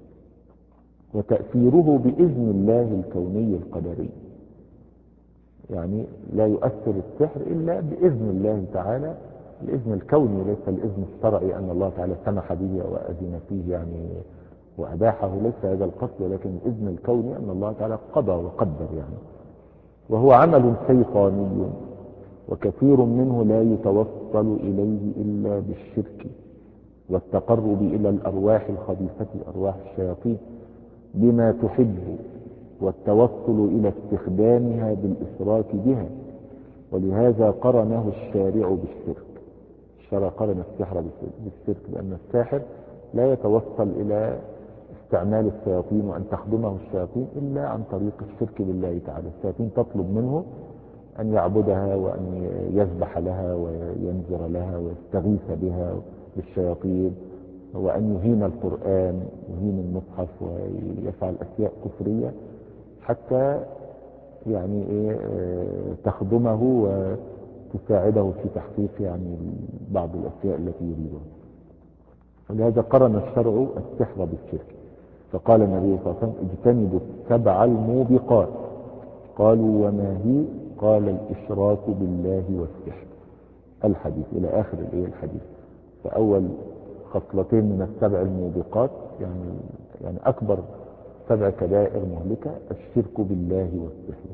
وتأثيره بإذن الله الكوني القدري، يعني لا يؤثر السحر إلا بإذن الله تعالى، الإذن الكوني ليس الإذن الشرعي أن الله تعالى سمح به وأذن فيه يعني وأباحه، ليس هذا القصد، ولكن الإذن الكوني أن الله تعالى قضى وقدر يعني. وهو عمل شيطاني وكثير منه لا يتوصل إليه إلا بالشرك. والتقرب إلى الأرواح الخبيثة أرواح الشياطين بما تحب، والتوصل إلى استخدامها بالإشراك بها. ولهذا قرنه الشارع بالشرك. الشرع قرن السحر بالشرك، لأن الساحر لا يتوصل إلى استعمال الشياطين وأن تخدمه الشياطين إلا عن طريق الشرك بالله تعالى. الشياطين تطلب منه أن يعبدها وأن يذبح لها وينذر لها ويستغيث بها بالشياطين، وأن يهين القرآن، يهين المصحف، ويفعل أشياء كفرية حتى يعني إيه تخدمه وتساعده في تحقيق يعني بعض الأشياء التي يريدها. ولهذا قرن الشرع السحر بالشرك، فقال النبي صلى الله عليه وسلم اجتنبوا السبع الموبقات. قالوا وما هي؟ قال الإشراك بالله والسحر. الحديث إلى آخر الحديث. فأول خصلتين من السبع الموبقات يعني يعني أكبر سبع كبائر مهلكة الشرك بالله والسحر.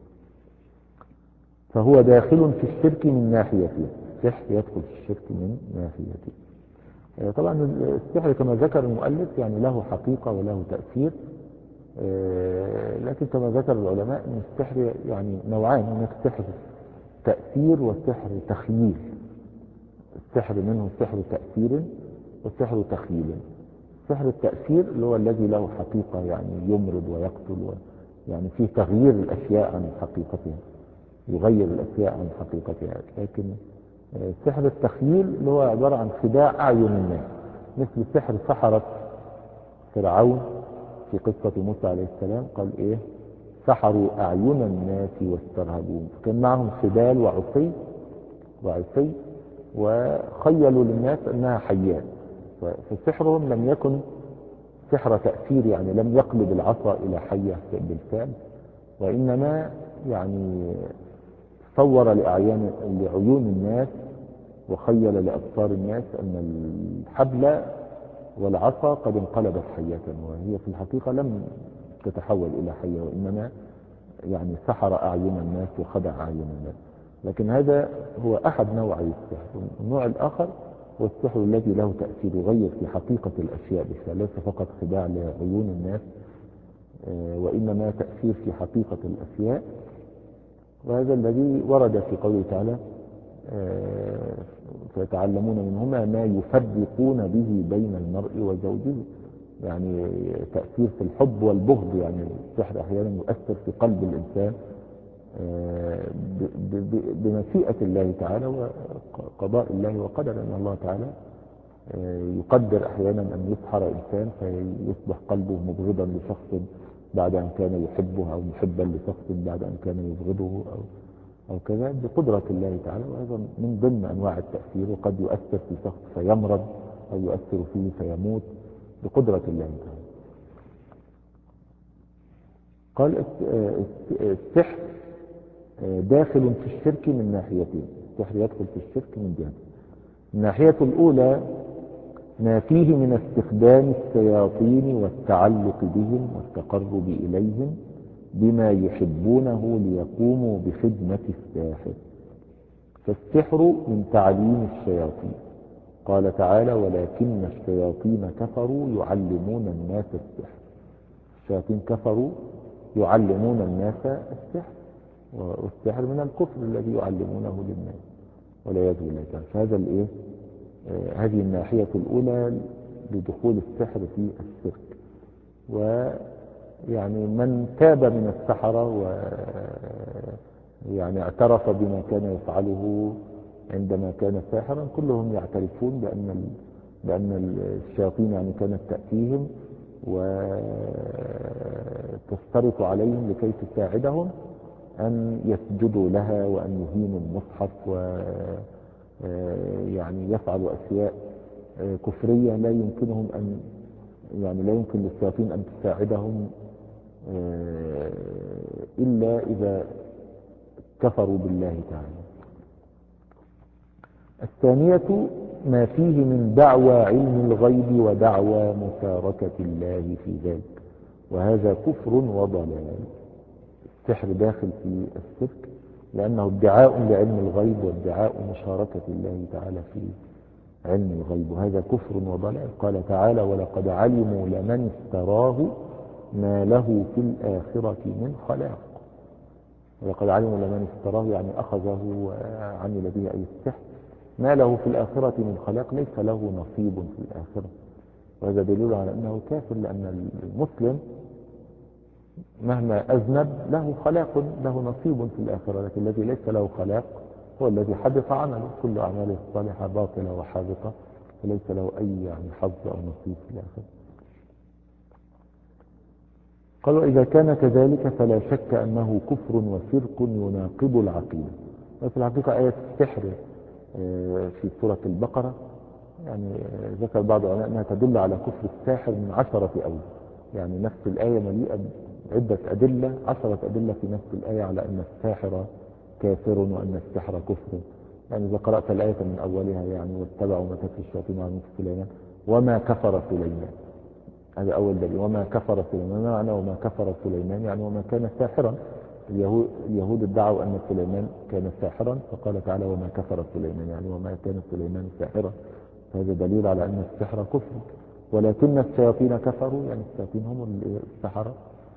فهو داخل في الشرك من ناحيته، السحر يدخل في الشرك من ناحيته. طبعا السحر كما ذكر المؤلف يعني له حقيقة وله تأثير، لكن كما ذكر العلماء ان السحر يعني نوعان، هناك سحر تأثير وسحر تخييل. السحر منه سحر تأثير وسحر تخييل. سحر التأثير اللي هو الذي له حقيقة يعني يمرض ويقتل، يعني فيه تغيير الأشياء عن حقيقتها، يغير الأشياء عن حقيقتها. لكن سحر التخييل اللي هو عبارة عن خداع أعين الناس، مثل سحر سحرة فرعون في قصة موسى عليه السلام. قال إيه؟ سحروا أعين الناس واسترهبوهم. كان معهم خبال وعصي وعصي وخيلوا للناس أنها حيات. فسحرهم لم يكن سحر تأثير، يعني لم يقلب العصا إلى حية بالفعل، وإنما يعني صور لأعيان لعيون الناس وخيل لأبصار الناس أن الحبل والعصا قد انقلبت حية، وهي في الحقيقة لم تتحول إلى حية، وإنما يعني سحر أعين الناس وخدع أعين الناس. لكن هذا هو أحد نوعي السحر. النوع الآخر هو السحر الذي له تأثير يغير في حقيقة الأشياء بالفعل، ليس فقط خداع لعيون الناس وإنما تأثير في حقيقة الأشياء. وهذا الذي ورد في قوله تعالى فيتعلمون منهما ما يفرقون به بين المرء وزوجه، يعني تأثير في الحب والبغض. يعني السحر أحيانا يؤثر في قلب الإنسان بمشيئة الله تعالى وقضاء الله وقدر أن الله تعالى يقدر أحيانا أن يسحر إنسان فيصبح قلبه مبغضا لشخص بعد أن كان يحبه، أو محبا لشخص بعد أن كان يبغضه، أو أو كذا بقدرة الله تعالى. وهذا من ضمن أنواع التأثير، وقد يؤثر في شخص فيمرض أو يؤثر فيه فيموت بقدرة الله تعالى. قال السحر داخل في الشرك من ناحيتين. السحر يدخل في الشرك من جهة. الناحية الأولى ما فيه من استخدام الشياطين والتعلق بهم والتقرب إليهم بما يحبونه ليقوموا بخدمة الساحر. فالسحر من تعليم الشياطين. قال تعالى ولكن الشياطين كفروا يعلمون الناس السحر. الشياطين كفروا يعلمون الناس السحر، والسحر من الكفر الذي يعلمونه للناس والعياذ بالله تعالى. فهذا الايه آه هذه الناحية الأولى لدخول السحر في الشرك. ويعني من تاب من السحرة ويعني اعترف بما كان يفعله عندما كان ساحرا، كلهم يعترفون بأن بأن الشياطين يعني كانت تأتيهم وتشترط عليهم لكي تساعدهم أن يسجدوا لها وأن يهينوا المصحف ويعني يفعلوا أشياء كفرية لا يمكنهم أن يعني لا يمكن للشياطين أن تساعدهم إلا إذا كفروا بالله تعالى. الثانية ما فيه من دعوى علم الغيب ودعوى مشاركة الله في ذلك، وهذا كفر وضلال. السحر داخل في الشرك لأنه ادعاء لعلم الغيب وادعاء مشاركة الله تعالى في علم الغيب، وهذا كفر وضلال. قال تعالى ولقد علموا لمن اشتراه ما له في الآخرة من خلاق. ولقد علموا لمن اشتراه يعني أخذه وعمل به أي السحر ما له في الآخرة من خلاق، ليس له نصيب في الآخرة. وهذا دليل على أنه كافر، لأن المسلم مهما أذنب له خلاق له نصيب في الآخرة، لكن الذي ليس له خلاق هو الذي حبط عمله، كل أعماله الصالحة باطلة وحابطة، فليس له أي يعني حظ أو نصيب في الآخرة. قالوا إذا كان كذلك فلا شك أنه كفر وشرك يناقض العقيدة. وفي الحقيقة آية السحر في سورة البقرة يعني ذكر بعض العلماء أنها تدل على كفر الساحر من عشرة أوجه، يعني نفس الآية مليئة عدة أدلة، عشرة أدلة في نفس الآية على أن الساحر كافر وأن السحر كفر. يعني إذا قرأت الآية من أولها يعني واتبعوا ما تتلو الشياطين على ملك سليمان وما كفر سليمان، هذا أول دليل. وما كفر سليمان ما معنى وما كفر سليمان؟ يعني وما كان ساحرا. اليهود, اليهود ادعوا أن سليمان كان ساحرا، فقال تعالى وما كفر سليمان يعني وما كان سليمان ساحرا. هذا دليل على أن السحر كفر. ولكن الشياطين كفروا، يعني الشياطين هم السحرة،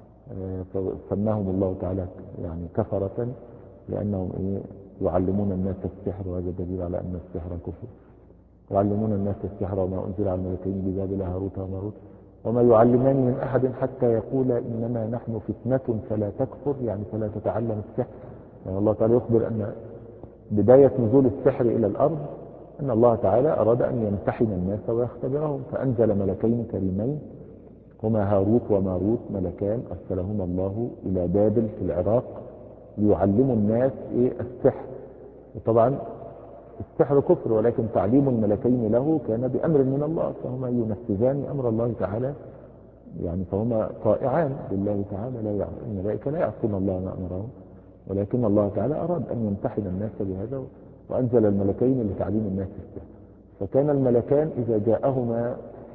فسماهم الله تعالى يعني كفرة لأنهم إيه يعلمون الناس السحر، وهذا دليل على أن السحر كفر. يعلمون الناس السحر وما أنزل على الملكين ببابل هاروت وماروت وما يعلمان من أحد حتى يقول إنما نحن فتنة فلا تكفر، يعني فلا تتعلم السحر. يعني الله تعالى يخبر أن بداية نزول السحر إلى الأرض أن الله تعالى أراد أن يمتحن الناس ويختبرهم، فأنزل ملكين كريمين هما هاروت وماروت، ملكان أرسلهما الله إلى بابل في العراق ليعلموا الناس إيه السحر. وطبعا السحر كفر، ولكن تعليم الملكين له كان بأمر من الله، فهما ينفذان أمر الله تعالى، يعني فهما طائعان لله تعالى. لا يعصون الملائكة لا يعصون الله ما أمرهم، ولكن الله تعالى أراد أن يمتحن الناس بهذا وأنزل الملكين لتعليم الناس السحر. فكان الملكان إذا جاءهما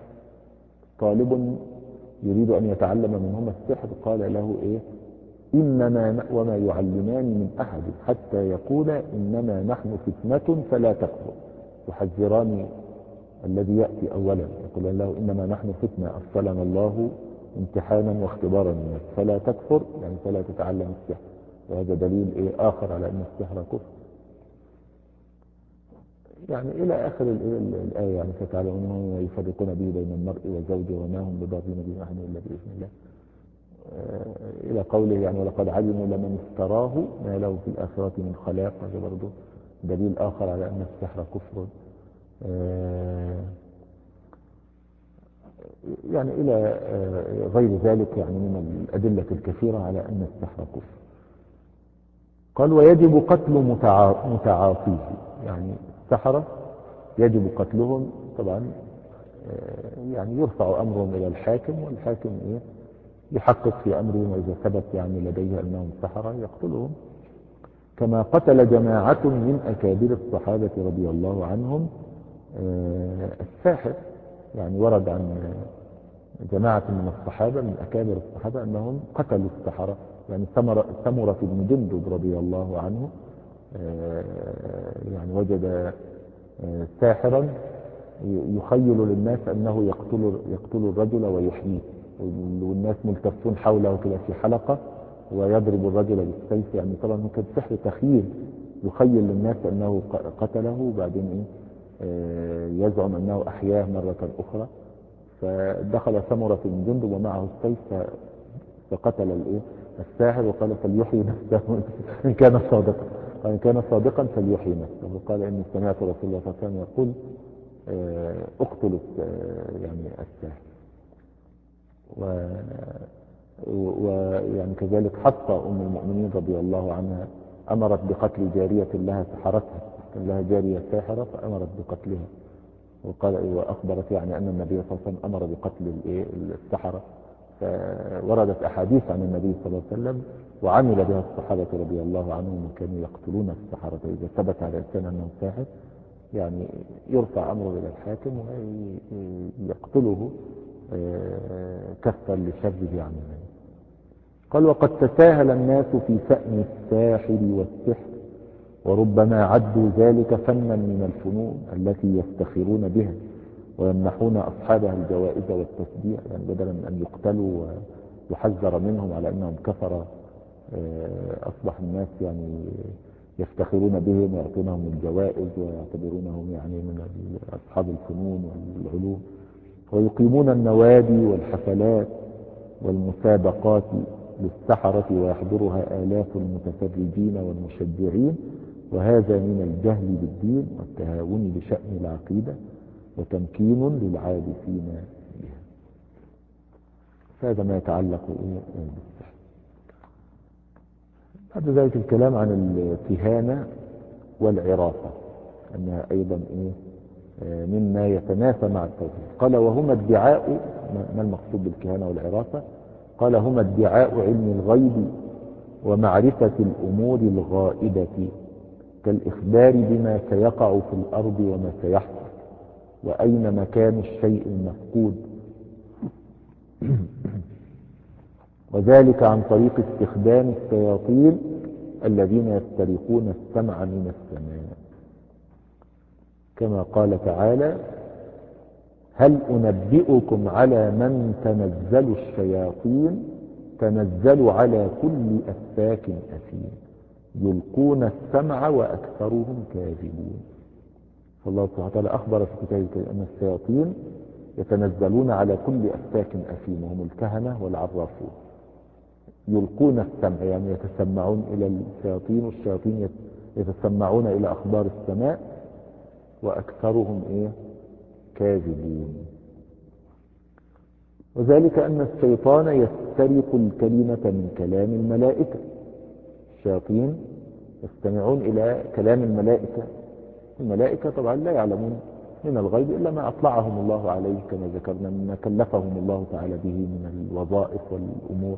طالب يريد أن يتعلم منهما السحر قال له إيه إنما وما يعلمان من أحد حتى يقول إنما نحن فتنة فلا تكفر. يحذران الذي يأتي أولا، يقول له إنما نحن فتنة أرسلنا الله امتحانا واختبارا للناس فلا تكفر، يعني فلا تتعلم السحر. وهذا دليل إيه آخر على أن السحر كفر. يعني إلى آخر الآية، يعني فتعلمون ويفرقون به بين المرء وزوجه وما هم بضارين به أحد إلا بإذن الله، إلى قوله يعني ولقد علموا لمن اشتراه ما له في الآخرة من خلاق. هذا برضه دليل آخر على أن السحر كفر. يعني إلى غير ذلك يعني من الأدلة الكثيرة على أن السحر كفر. قال ويجب قتل متعاطيه، يعني السحرة يجب قتلهم. طبعا يعني يرفع أمرهم إلى الحاكم، والحاكم إيه يحقق في أمرهم، وإذا ثبت يعني لديه أنهم سحرة يقتلهم، كما قتل جماعة من أكابر الصحابة رضي الله عنهم الساحر. يعني ورد عن جماعة من الصحابة من أكابر الصحابة أنهم قتلوا السحرة. يعني سمرة بن جندب رضي الله عنه يعني وجد ساحرا يخيل للناس أنه يقتل, يقتل الرجل ويحميه، والناس ملتفون حوله كده في حلقة ويضرب الرجل بالسيف. يعني طبعا كان سحر تخييل، يخيل للناس أنه قتله وبعدين يزعم أنه أحياه مرة أخرى. فدخل سمرة بن جندب ومعه السيف فقتل الايه الساحر، وقال فليحيي نفسه إن كان صادقا، وإن كان صادقا فليحيي نفسه. وقال إني سمعت رسول الله صلى الله عليه وسلم يقول اقتلوا يعني الساحر. ويعني كذلك حتى أم المؤمنين رضي الله عنها أمرت بقتل جارية لها سحرتها، كان لها جارية ساحرة فأمرت بقتلها. وقال وأخبرت يعني أن النبي صلى الله عليه وسلم أمر بقتل السحرة. فوردت أحاديث عن النبي صلى الله عليه وسلم وعمل بها الصحابة رضي الله عنهم، وكانوا يقتلون السحرة. إذا ثبت على الإنسان أنه ساحر يعني يرفع أمره إلى الحاكم ويقتله كفا لشره عنه. قال وقد تساهل الناس في شأن الساحر والسحر وربما عدوا ذلك فنا من الفنون التي يفتخرون بها ويمنحون أصحابها الجوائز والتشجيع، يعني بدلا من أن يقتلوا ويحذر منهم على أنهم كفر أصبح الناس يعني يفتخرون بهم ويعطونهم الجوائز ويعتبرونهم يعني من أصحاب الفنون والعلوم، ويقيمون النوادي والحفلات والمسابقات للسحرة ويحضرها آلاف المتفرجين والمشجعين، وهذا من الجهل بالدين والتهاون بشأن العقيدة وتمكين للعابثين بها. هذا ما يتعلق بالسحر. بعد ذلك الكلام عن الكهانة والعرافة أنها أيضا إيه مما يتنافى مع التوحيد. قال وهما ادعاء، ما المقصود بالكهانة والعرافة؟ قال هما ادعاء علم الغيب ومعرفة الأمور الغائبة كالإخبار بما سيقع في الأرض وما سيحصل وأين مكان الشيء المفقود، وذلك عن طريق استخدام الشياطين الذين يسترقون السمع من السماء، كما قال تعالى هل أنبئكم على من تنزل الشياطين تنزل على كل أفاك أثيم يلقون السمع وأكثرهم كاذبون. فالله سبحانه وتعالى أخبر في كتابه أن الشياطين يتنزلون على كل أفاك أثيم وهم الكهنة والعرافون، يلقون السمع يعني يتسمعون إلى الشياطين والشياطين يتسمعون إلى أخبار السماء وأكثرهم إيه كاذبون. وذلك أن الشيطان يسترق الكلمة من كلام الملائكة، الشياطين يستمعون إلى كلام الملائكة، الملائكة طبعا لا يعلمون من الغيب إلا ما أطلعهم الله عليه كما ذكرنا مما كلفهم الله تعالى به من الوظائف والأمور.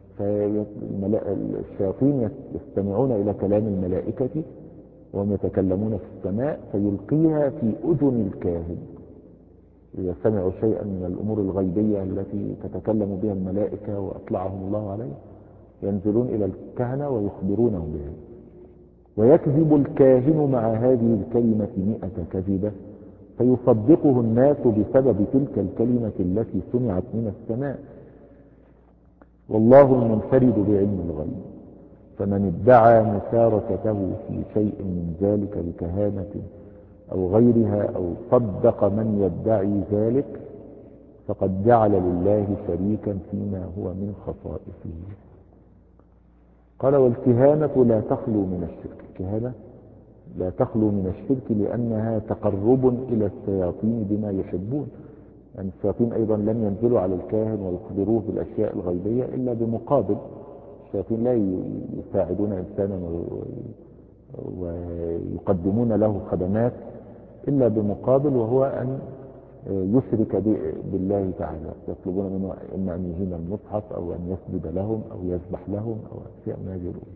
فالشياطين يستمعون إلى كلام الملائكة وهم يتكلمون في السماء فيلقيها في أذن الكاهن إذا سمعوا شيئا من الأمور الغيبية التي تتكلم بها الملائكة وأطلعهم الله عليه ينزلون إلى الكهنة ويخبرونهم بها، ويكذب الكاهن مع هذه الكلمة مئة كذبة فيصدقه الناس بسبب تلك الكلمة التي سمعت من السماء، والله المنفرد بعلم الغيب، فمن ادعى مشاركته في شيء من ذلك بكهانة أو غيرها أو صدق من يدعي ذلك فقد جعل لله شريكا فيما هو من خصائصه. قال والكهانة لا تخلو من الشرك، الكهانة لا تخلو من الشرك لأنها تقرب إلى الشياطين بما يحبون، يعني الشياطين أيضا لم ينزلوا على الكاهن ويخبروه بالأشياء الغيبية إلا بمقابل، الشياطين لا يساعدون إنسانا ويقدمون له خدمات إلا بمقابل وهو أن يشرك بالله تعالى، يطلبون منه إما أن يهين المصحف أو أن يسجد لهم أو يذبح لهم أو أشياء من هذه الأمور.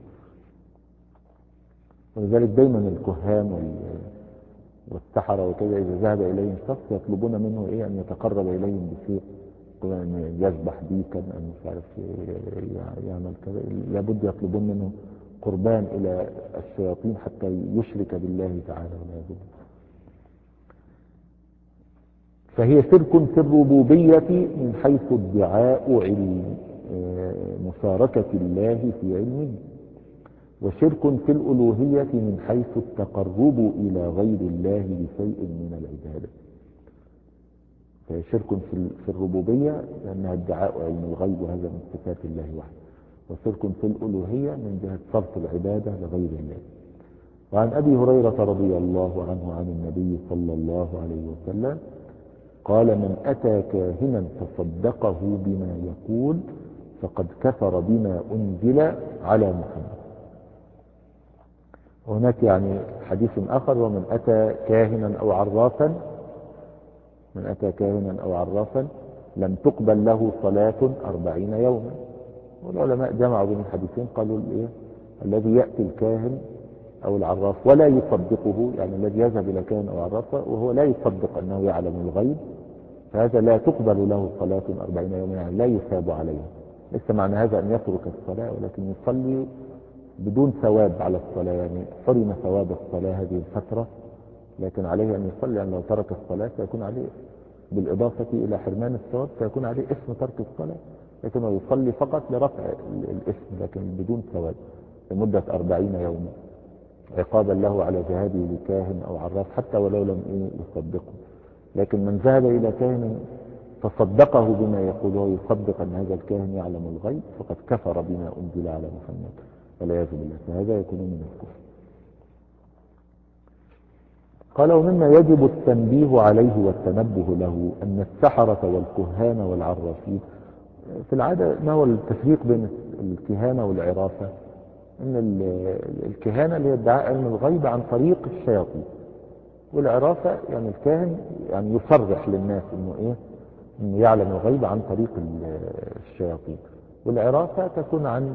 ولذلك دايما الكهان والسحرة وكذا إذا ذهب إليهم شخص يطلبون منه إيه أن يتقرب إليهم بشيء، أن يذبح ديكا أن مش عارف يعمل كذا، لابد يطلبون منه قربان إلى الشياطين حتى يشرك بالله تعالى ولا يذبح. فهي شرك في الربوبية من حيث ادعاء علم مشاركة الله في علمه، وشرك في الألوهية من حيث التقرب إلى غير الله بشيء من العبادة. فهي شرك في الربوبية لأنها ادعاء علم الغيب وهذا من صفات الله وحده، وشرك في الألوهية من جهة صرف العبادة لغير الله. وعن أبي هريرة رضي الله عنه عن النبي صلى الله عليه وسلم قال من أتى كاهنا فصدقه بما يقول فقد كفر بما أنزل على محمد. وهناك يعني حديث آخر ومن أتى كاهنا أو عرافا من أتى كاهنا أو عرافا لم تقبل له صلاة أربعين يوما. والعلماء جمعوا بين الحديثين قالوا الإيه الذي يأتي الكاهن أو العراف ولا يصدقه، يعني الذي يذهب إلى كاهن أو عراف وهو لا يصدق أنه يعلم الغيب فهذا لا تقبل له صلاة أربعين يوما، يعني لا يثاب عليه. ليس معنى هذا أن يترك الصلاة ولكن يصلي بدون ثواب على الصلاة، يعني حرم ثواب الصلاة هذه الفترة، لكن عليه أن يصلي. يعني لو ترك الصلاة سيكون عليه بالإضافة إلى حرمان الثواب سيكون عليه اسم ترك الصلاة، لكنه يصلي فقط لرفع الاسم لكن بدون ثواب لمدة أربعين يوما، عقابا له على ذهابه لكاهن أو عراف حتى ولو لم يصدقه. لكن من ذهب إلى كاهن فصدقه بما يقول ويصدق أن هذا الكاهن يعلم الغيب فقد كفر بما أنزل على محمد والعياذ بالله، فهذا يكون من الكفر. قال ومما يجب التنبيه عليه والتنبه له أن السحرة والكهان والعرافين، في العادة ما هو التفريق بين الكهانة والعرافة؟ ان الكهانة اللي هي ادعاء علم الغيب عن طريق الشياطين، والعرافة يعني الكاهن يعني يصرح للناس انه ايه، انه يعلم الغيب عن طريق الشياطين. والعرافة تكون عن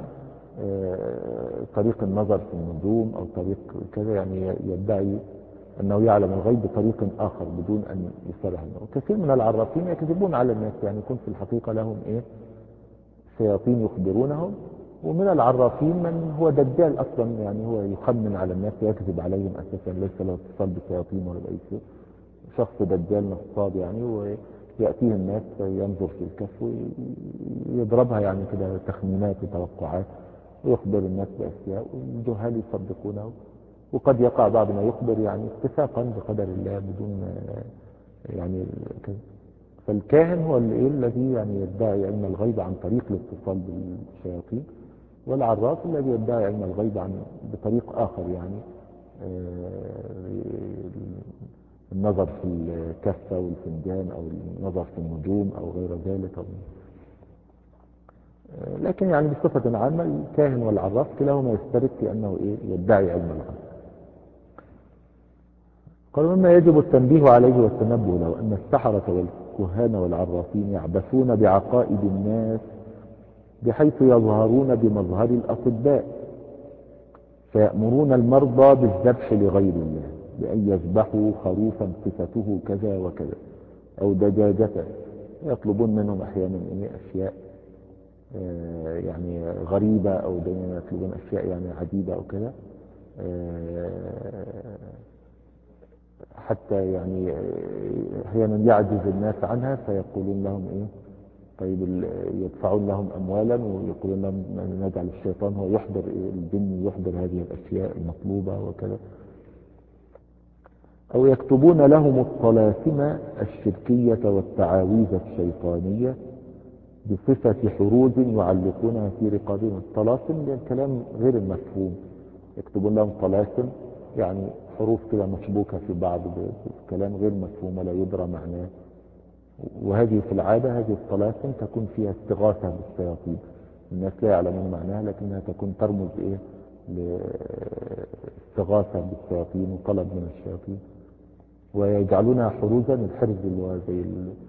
طريق النظر في النجوم او طريق كذا، يعني يدعي انه يعلم الغيب بطريق اخر بدون ان يصرح. وكثير من العرافين يكذبون على الناس، يعني يكون في الحقيقة لهم ايه، شياطين يخبرونهم. ومن العرافين من هو دجال اصلا، يعني هو يخمن على الناس ويكذب عليهم اساسا، ليس له اتصال بالشياطين ولا باي شيء، شخص دجال نصاب يعني، وياتيه الناس ينظر في الكف ويضربها يعني كده تخمينات وتوقعات ويخبر الناس باشياء والجهال يصدقونه، وقد يقع بعض ما يخبر يعني اتفاقا بقدر الله بدون يعني كذا. فالكاهن هو الايه الذي يعني يدعي علم الغيب عن طريق الاتصال بالشياطين، والعراف الذي يدعي علم الغيب عن بطريق اخر، يعني النظر في الكفة والفنجان او النظر في النجوم او غير ذلك. أو لكن يعني بصفة عامة الكاهن والعراف كلاهما يشترك في انه ايه، يدعي علم الغيب. قال مما يجب التنبيه عليه والتنبه له أن السحرة والكهان والعرافين يعبثون بعقائد الناس بحيث يظهرون بمظهر الأطباء، فيأمرون المرضى بالذبح لغير الله بأن يذبحوا خروفا صفته كذا وكذا أو دجاجة، يطلبون منهم أحيانا أشياء يعني غريبة أو يطلبون أشياء يعني عجيبة أو كذا، حتى يعني احيانا يعجز الناس عنها فيقولون لهم ايه، طيب يدفعون لهم اموالا ويقولون لهم نجعل الشيطان هو يحضر الجن يحضر هذه الاشياء المطلوبة وكذا، او يكتبون لهم الطلاسم الشركية والتعاويذ الشيطانية بصفة حروز يعلقونها في رقابهم. الطلاسم ده الكلام غير المفهوم، يكتبون لهم طلاسم يعني حروف كده مشبوكة في بعض بكلام غير مفهوم ولا يدرى معناه. وهذه في العادة هذه الطلاسم تكون فيها استغاثة بالشياطين، الناس لا يعلمون معناها لكنها تكون ترمز ايه لاستغاثة بالشياطين وطلب من الشياطين. ويجعلونها حروزا، الحرز اللي هو زي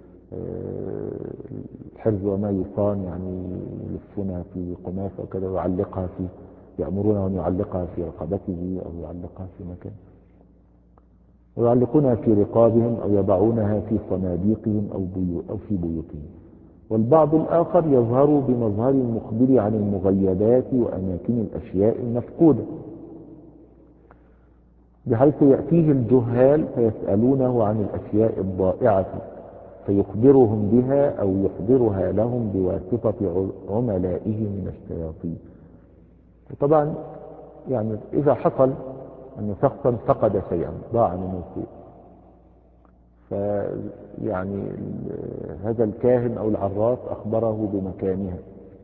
الحرز وما يصان، يعني يلفونها في قماش او كده ويعلقها في، يأمرونه أن يعلقها في رقبته أو يعلقها في مكان، ويعلقونها في رقابهم أو يضعونها في صناديقهم أو, بيو أو في بيوتهم. والبعض الآخر يظهر بمظهر المخبر عن المغيبات وأماكن الأشياء المفقودة، بحيث يأتيه الجهال فيسألونه عن الأشياء الضائعة فيخبرهم بها أو يخبرها لهم بواسطة عملائه من الشياطين. وطبعا يعني إذا حصل أن شخصا فقد شيئا ضاع منه شيء، فيعني هذا الكاهن أو العراف أخبره بمكانها،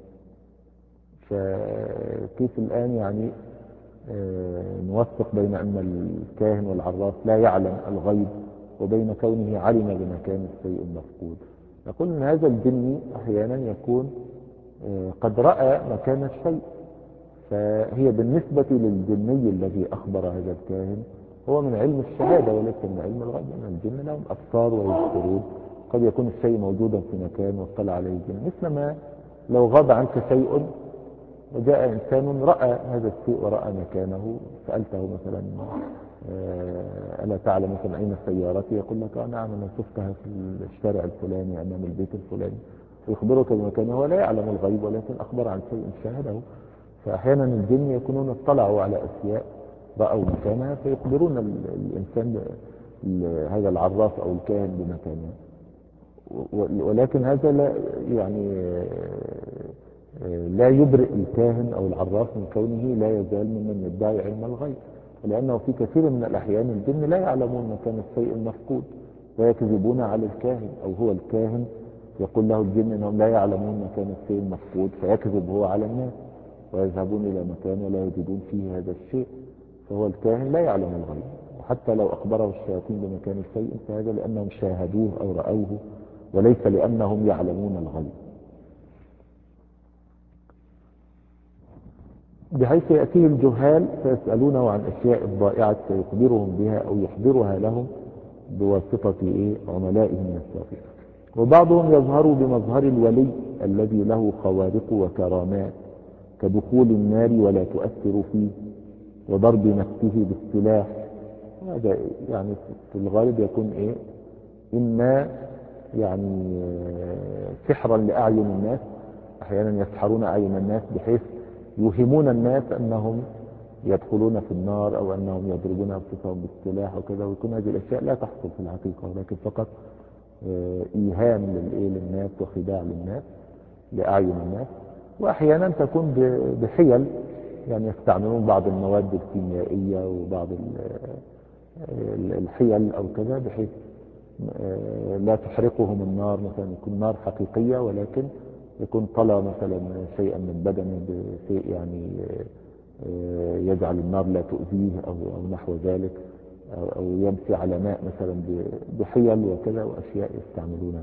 فكيف الآن يعني نوثق بين أن الكاهن والعراف لا يعلم الغيب وبين كونه علم بمكان الشيء المفقود؟ نقول أن هذا الجن أحيانا يكون قد رأى مكان الشيء، فهي بالنسبة للجني الذي أخبر هذا الكاهن هو من علم الشهادة وليس من علم الغيب، لأن الجن لهم أبصار ويبصرون، قد يكون الشيء موجودا في مكان واطلع عليه الجن، مثل ما لو غاب عنك شيء وجاء إنسان رأى هذا الشيء ورأى مكانه، سألته مثلا ألا تعلم مثلا أين سيارتي؟ يقول لك نعم أنا شفتها في الشارع الفلاني أمام البيت الفلاني، ويخبرك بمكانه، هو لا يعلم الغيب ولكن أخبر عن شيء شاهده. فأحيانا الجن يكونون اطلعوا على أشياء رأوا مكانها فيخبرون الإنسان هذا العراف أو الكاهن بمكانها، ولكن هذا لا يعني لا يبرئ الكاهن أو العراف من كونه لا يزال ممن يدعي علم الغيب، لأنه في كثير من الأحيان الجن لا يعلمون مكان الشيء المفقود ويكذبون على الكاهن، أو هو الكاهن يقول له الجن أنهم لا يعلمون مكان الشيء المفقود فيكذب هو على الناس ويذهبون إلى مكان ولا يجدون فيه هذا الشيء، فهو الكاهن لا يعلم الغيب، وحتى لو أخبره الشياطين بمكان الشيء فهذا لأنهم شاهدوه أو رأوه وليس لأنهم يعلمون الغيب. بحيث يأتيه الجهال فيسألونه عن أشياء ضائعة فيخبرهم بها أو يحضرها لهم بواسطة إيه عملائهم من السابقين. وبعضهم يظهر بمظهر الولي الذي له خوارق وكرامات كدخول النار ولا تؤثر فيه وضرب نفسه بالسلاح، هذا يعني في الغالب يكون إيه إما يعني سحرا لأعين الناس، أحيانا يسحرون أعين الناس بحيث يوهمون الناس أنهم يدخلون في النار أو أنهم يضربون أنفسهم بالسلاح وكذا، ويكون هذه الأشياء لا تحصل في الحقيقة ولكن فقط إيهام للناس وخداع للناس لأعين الناس. وأحيانا تكون بحيل، يعني يستعملون بعض المواد الكيميائية وبعض الحيل أو كذا بحيث لا تحرقهم النار، مثلا يكون نار حقيقية ولكن يكون طلع مثلا شيئا من بدنه بشيء يعني يجعل النار لا تؤذيه أو, أو نحو ذلك، أو يمشي على ماء مثلا بحيل وكذا وأشياء يستعملونها،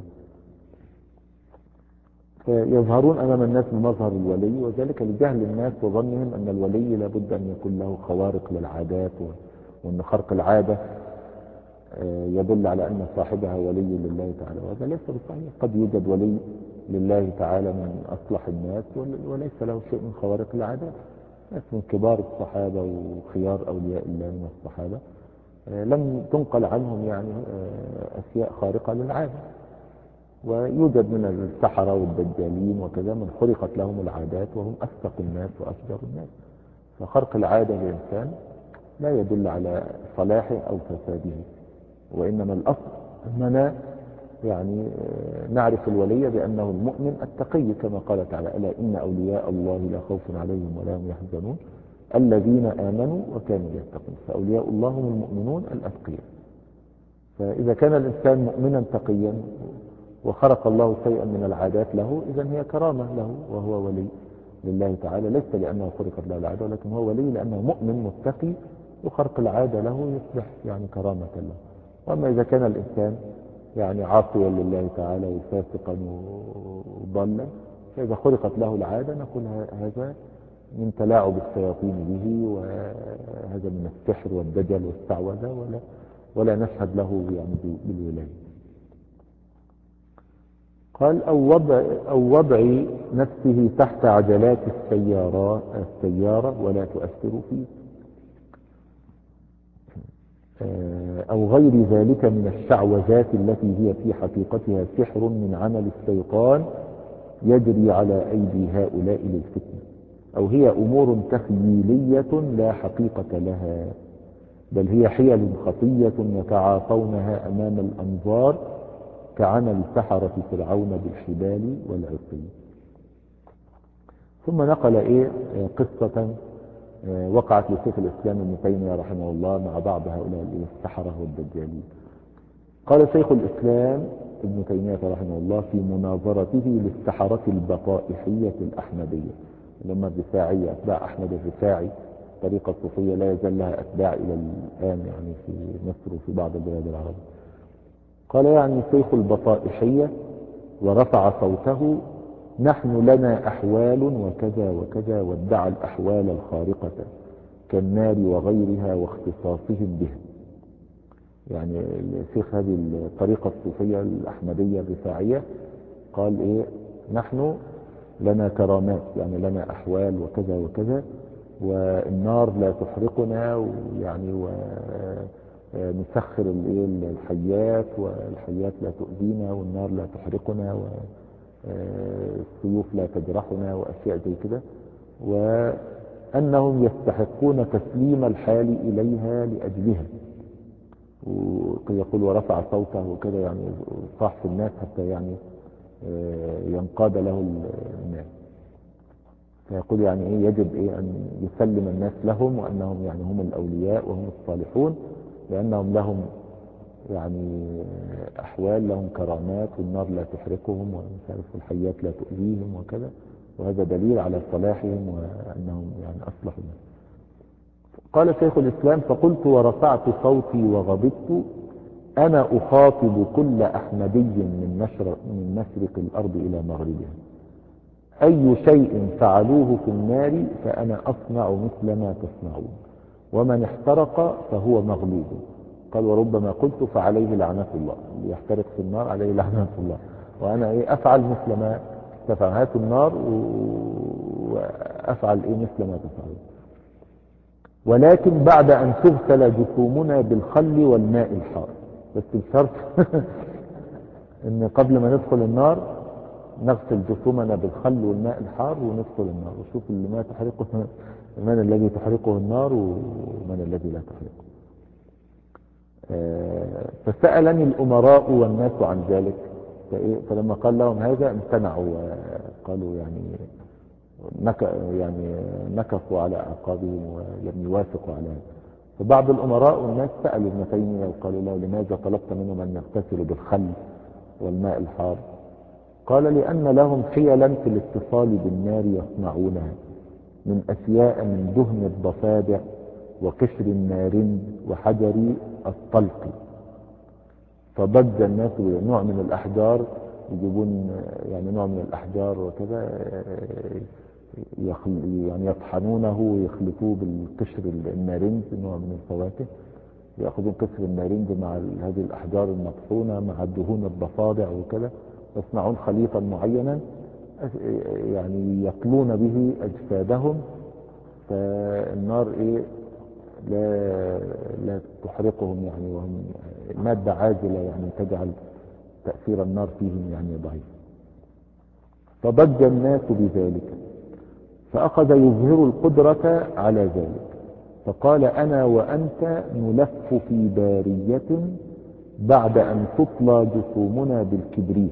فيظهرون أمام الناس بمظهر الولي، وذلك لجهل الناس وظنهم أن الولي لابد أن يكون له خوارق للعادات، وأن خرق العادة يدل على أن صاحبها ولي لله تعالى، وهذا ليس بصحيح. قد يوجد ولي لله تعالى من أصلح الناس وليس له شيء من خوارق العادات، ناس من كبار الصحابة وخيار أولياء الله من الصحابة لم تنقل عنهم يعني أشياء خارقة للعادة، ويوجد من السحرة والدجالين وكذا من خرقت لهم العادات وهم أفسق الناس وأفجر الناس، فخرق العادة للإنسان لا يدل على صلاحه أو فساده، وإنما الأصل أننا يعني نعرف الولي بأنه المؤمن التقي كما قال تعالى ألا إن أولياء الله لا خوف عليهم ولا هم يحزنون الذين آمنوا وكانوا يتقون، فأولياء الله هم المؤمنون الأتقياء. فإذا كان الإنسان مؤمنا تقيا وخرق الله شيئا من العادات له إذن هي كرامة له وهو ولي لله تعالى، ليس لأنه خرقت له العادة ولكن هو ولي لأنه مؤمن متقي وخرق العادة له يصبح يعني كرامة له. وأما إذا كان الإنسان يعني عاصيا لله تعالى وفاسقا وضالا فإذا خلقت له العادة نقول هذا من تلاعب الشياطين به وهذا من السحر والدجل والسعوذة، ولا ولا نشهد له يعني بالولاية. قال أو وضع, أو وضع نفسه تحت عجلات السيارة, السيارة ولا تؤثر فيه، أو غير ذلك من الشعوذات التي هي في حقيقتها سحر من عمل الشيطان يجري على أيدي هؤلاء للفتنة، أو هي أمور تخييلية لا حقيقة لها بل هي حيل خفية يتعاطونها أمام الأنظار كعمل سحرة فرعون بالحبال والعصي. ثم نقل إيه قصة وقعت لشيخ الإسلام ابن تيمية رحمه الله مع بعض هؤلاء السحرة والدجالين. قال شيخ الإسلام ابن تيمية رحمه الله في مناظرته للسحرة البطائحية الأحمدية، لما الرفاعية أتباع أحمد الرفاعي طريقة الصوفية لا يزال لها أتباع إلى الآن يعني في مصر وفي بعض البلاد العربية. قال يعني شيخ البطائحية ورفع صوته نحن لنا أحوال وكذا وكذا، وادعى الأحوال الخارقة كالنار وغيرها واختصاصهم بها. يعني الشيخ هذه الطريقة الصوفية الأحمدية الرفاعية قال إيه نحن لنا كرامات يعني لنا أحوال وكذا وكذا، والنار لا تحرقنا ويعني ونسخر الحيات والحيات لا تؤذينا والنار لا تحرقنا والسيوف لا تجرحنا وأشياء زي كده. وأنهم يستحقون تسليم الحال إليها لأجلها. ويقول ورفع صوته وكده يعني صاح في الناس حتى يعني ينقاد له الناس. فيقول يعني ايه يجب ايه ان يسلم الناس لهم، وانهم يعني هم الاولياء وهم الصالحون، لانهم لهم يعني احوال، لهم كرامات، والنار لا تحرقهم ومش عارف الحيات لا تؤذيهم وكذا، وهذا دليل على صلاحهم وانهم يعني اصلحوا. قال شيخ الاسلام: فقلت ورفعت صوتي وغضبت: انا اخاطب كل احمدي من مشرق من مشرق الارض الى مغربها، اي شيء فعلوه في النار فانا اصنع مثل ما تصنعون، ومن احترق فهو مغلوب. قال: وربما قلت فعليه لعنة الله، اللي يحترق في النار عليه لعنة الله، وانا ايه افعل مثل ما تفعل، هاتوا النار وافعل ايه مثل ما تفعلون. ولكن بعد ان تغسل جسومنا بالخل والماء الحار، بس بشرط ان قبل ما ندخل النار نغسل جسومنا بالخل والماء الحار وندخل النار، وشوف اللي ما تحرقه من الذي تحرقه النار ومن الذي لا تحرقه. فسألني الأمراء والناس عن ذلك، فلما قال لهم هذا امتنعوا وقالوا يعني نك يعني نكفوا على أعقابهم ولم يوافقوا على هذا. فبعض الأمراء والناس سألوا ابن تيمية وقالوا له: لماذا طلبت منهم أن يغتسلوا بالخل والماء الحار؟ قال: لأن لهم حيلا في الاتصال بالنار يصنعونها من أشياء من دهن الضفادع وقشر النارنج وحجر الطلق. فضج الناس بنوع من الأحجار، يجيبون يعني نوع من الأحجار وكذا يعني يطحنونه ويخلطوه بالقشر النارنج، نوع من الفواكه، يأخذون قشر النارنج مع هذه الأحجار المطحونة مع دهون الضفادع وكذا، يصنعون خليطا معينا يعني يطلون به أجسادهم، فالنار إيه لا لا تحرقهم يعني، وهم مادة عازلة يعني تجعل تأثير النار فيهم يعني ضعيف. فضج الناس بذلك، فأخذ يظهر القدرة على ذلك، فقال: أنا وأنت نلف في بارية بعد أن تطلى جسومنا بالكبريت.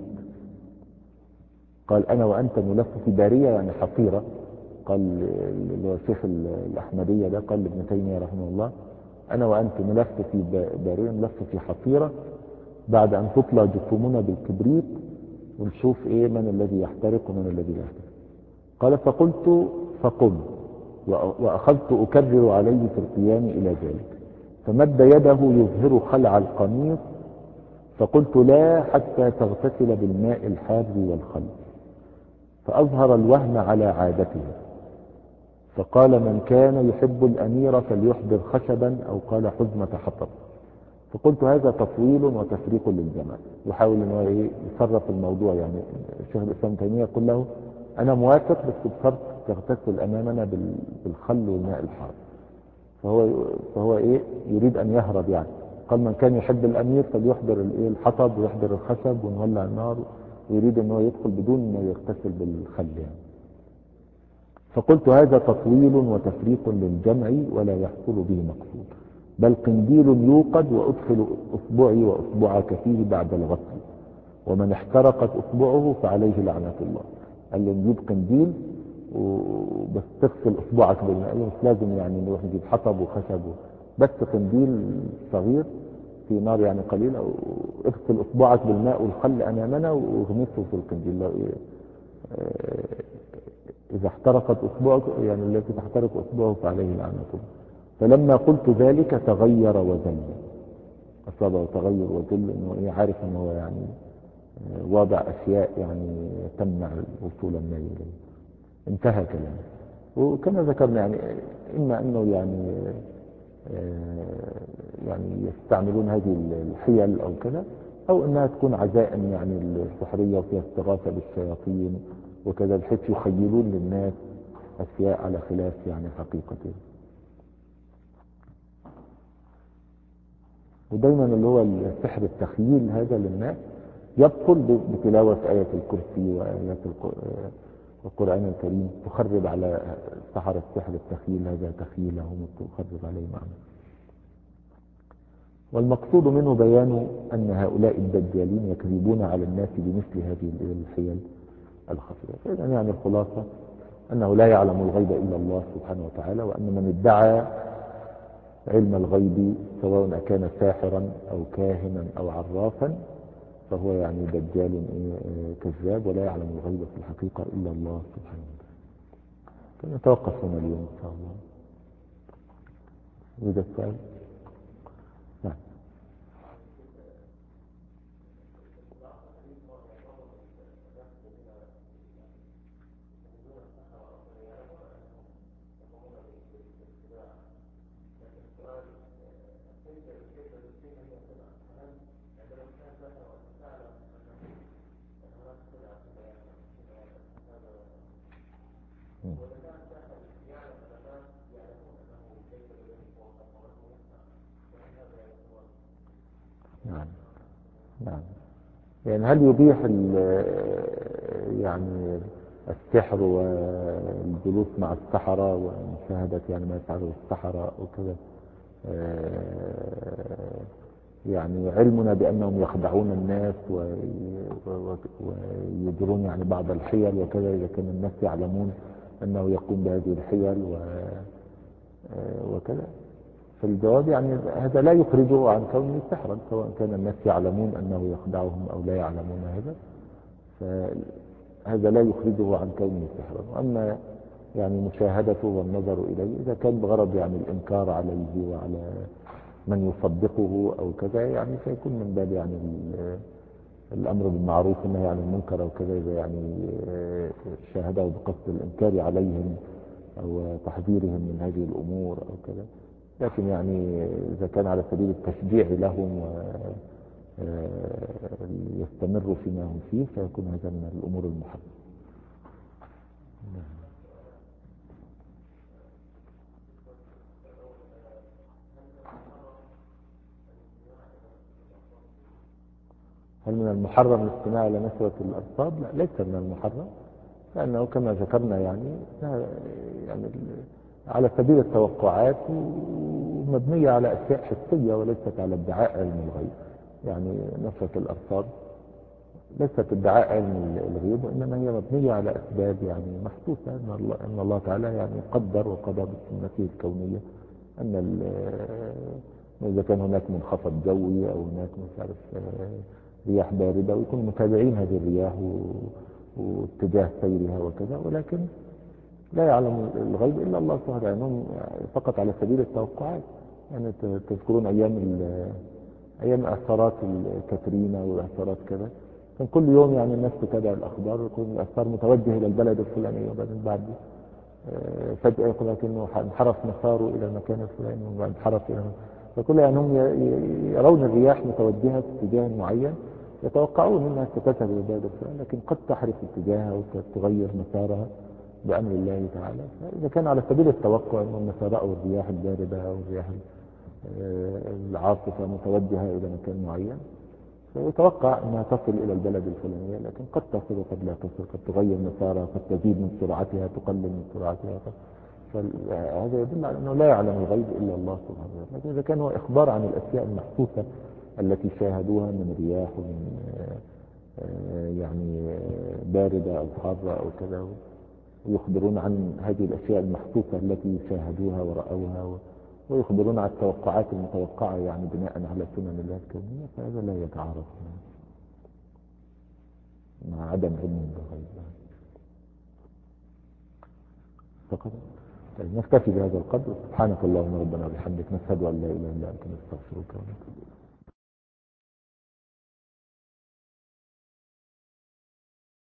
قال: أنا وأنت نلف في بارية يعني حصيرة. قال اللي هو الشيخ الأحمدية ده قال لابن تيمية رحمه الله: أنا وأنت نلف في بارية، نلف في حصيرة بعد أن تطلى جسومنا بالكبريت، ونشوف إيه من الذي يحترق ومن الذي لا يحترق. قال: فقلت فقم، وأخذت أكرر عليه في القيام إلى ذلك، فمد يده يظهر خلع القميص، فقلت: لا حتى تغتسل بالماء الحار والخل. فأظهر الوهم على عادته، فقال: من كان يحب الأمير فليحضر خشبا، أو قال حزمة حطب. فقلت: هذا تطويل وتفريق للجماعة. يحاول ان هو ايه يصرف الموضوع، يعني الشيخ الاسلام تيمية يقول له: انا موافق بس بشرط تغتسل امامنا بالخل والماء الحار. فهو فهو ايه يريد ان يهرب يعني. قال: من كان يحب الامير فليحضر الايه الحطب ويحضر الخشب ونولع النار، ويريد ان هو يدخل بدون ما يغتسل بالخل يعني. فقلت: هذا تطويل وتفريق للجمع ولا يحصل به مقصود، بل قنديل يوقد وأدخل أصبعي وأصبعك فيه بعد الغسل، ومن احترقت أصبعه فعليه لعنة الله. قال له: نجيب قنديل وبس تغسل أصبعك بالماء، مش لازم يعني نروح نجيب حطب وخشب، بس قنديل صغير في نار يعني قليلة، واغسل أصبعك بالماء والخل أمامنا واغمسه في القنديل. إذا احترقت أصبعك يعني التي تحترق أصبعه فعليه لعنة الله. فلما قلت ذلك تغير وذل، أصابه تغير وذل، إنه إيه عارف إنه هو يعني وضع أشياء يعني تمنع وصول النار إليه. انتهى كلامه. وكما ذكرنا يعني إما أنه يعني يعني يستعملون هذه الحيل أو كذا، أو أنها تكون عزائم يعني السحرية وفيها استغاثة بالشياطين وكذا، بحيث يخيلون للناس أشياء على خلاف يعني حقيقته. ودايما اللي هو السحر التخييل هذا للناس يبطل بتلاوة آية الكرسي وآيات والقرآن الكريم تخرب على سحر السحر التخيل، هذا تخيلهم تخرب عليه معنى. والمقصود منه بيان أن هؤلاء الدجالين يكذبون على الناس بمثل هذه الحيل الخفية. فإذا يعني الخلاصة أنه لا يعلم الغيب إلا الله سبحانه وتعالى، وأن من ادعى علم الغيب سواء كان ساحرا أو كاهنا أو عرافا فهو يعني دجال كذاب، ولا يعلم الغيب في الحقيقة إلا الله سبحانه وتعالى. نتوقف هنا اليوم إن شاء الله. إذا السؤال نعم. نعم نعم. يعني هل يبيح يعني السحر والجلوس مع السحرة ومشاهدة يعني ما يفعله السحرة وكذا، يعني علمنا بأنهم يخدعون الناس ويجرون يعني بعض الحيل وكذا، إذا كان الناس يعلمون أنه يقوم بهذه الحيل وكذا، فالجواب يعني هذا لا يخرجه عن كونه سحرا، سواء كان الناس يعلمون أنه يخدعهم أو لا يعلمون هذا، فهذا لا يخرجه عن كونه سحرا. وأما يعني مشاهدته والنظر إليه إذا كان بغرض يعني الإنكار عليه وعلى من يصدقه أو كذا، يعني سيكون من باب يعني الأمر بالمعروف والنهي عن المنكر أو كذا، إذا يعني شاهده بقصد الإنكار عليهم أو تحذيرهم من هذه الأمور أو كذا. لكن يعني إذا كان على سبيل التشجيع لهم ويستمروا فيما هم فيه فيكون هذا من الأمور المحرمة. هل من المحرم الاستماع إلى نسوة الأرصاد؟ لا، ليس من المحرم، لأنه كما ذكرنا يعني يعني على سبيل التوقعات ومبنية على أشياء حسية وليست على ادعاء علم الغيب. يعني نسوة الأرصاد ليست ادعاء علم الغيب، وإنما هي مبنية على أسباب يعني محسوسة، أن الله, أن الله تعالى يعني قدر وقضى بسنته الكونية أن إذا كان هناك منخفض جوي أو هناك مش عارف رياح باردة ويكون متابعين هذه الرياح واتجاه سيرها وكذا، ولكن لا يعلم الغيب إلا الله سبحانه وتعالى، يعني فقط على سبيل التوقعات. يعني تذكرون أيام أيام إعصارات كاترينا وإعصارات كذا، كان كل يوم يعني الناس تتابع الأخبار ويكون الإعصار متوجه إلى البلد الفلاني، وبعدين بعد فجأة يقول لك إنه انحرف مساره إلى المكان الفلاني وبعد انحرف إلى، فكل يعني هم يرون الرياح متوجهة في اتجاه معين يتوقعون انها ستذهب الى البلد الفلاني، لكن قد تحرف اتجاهها وتغير مسارها بامر الله تعالى. فاذا كان على سبيل التوقع ان النصارى او الرياح البارده او الرياح العاصفه متوجهه الى مكان معين فيتوقع انها تصل الى البلد الفلانيه، لكن قد تصل وقد لا تصل، قد تغير مسارها، قد تزيد من سرعتها، تقلل من سرعتها. فهذا يدل على أنه لا يعلم الغيب إلا الله سبحانه وتعالى. لكن إذا كان هو إخبار عن الأشياء المحسوسة التي شاهدوها من رياح ومن يعني باردة أو حارة أو كذا، ويخبرون عن هذه الأشياء المحسوسة التي شاهدوها ورأوها، ويخبرون عن التوقعات المتوقعة يعني بناء على سنن الله الكونية، فهذا لا يتعارض مع عدم علم بالغيب. فقط نكتفي بهذا القدر. سبحانك اللهم ربنا وبحمدك، نشهد أن لا إله إلا أنت، نستغفرك ونتوب إليك.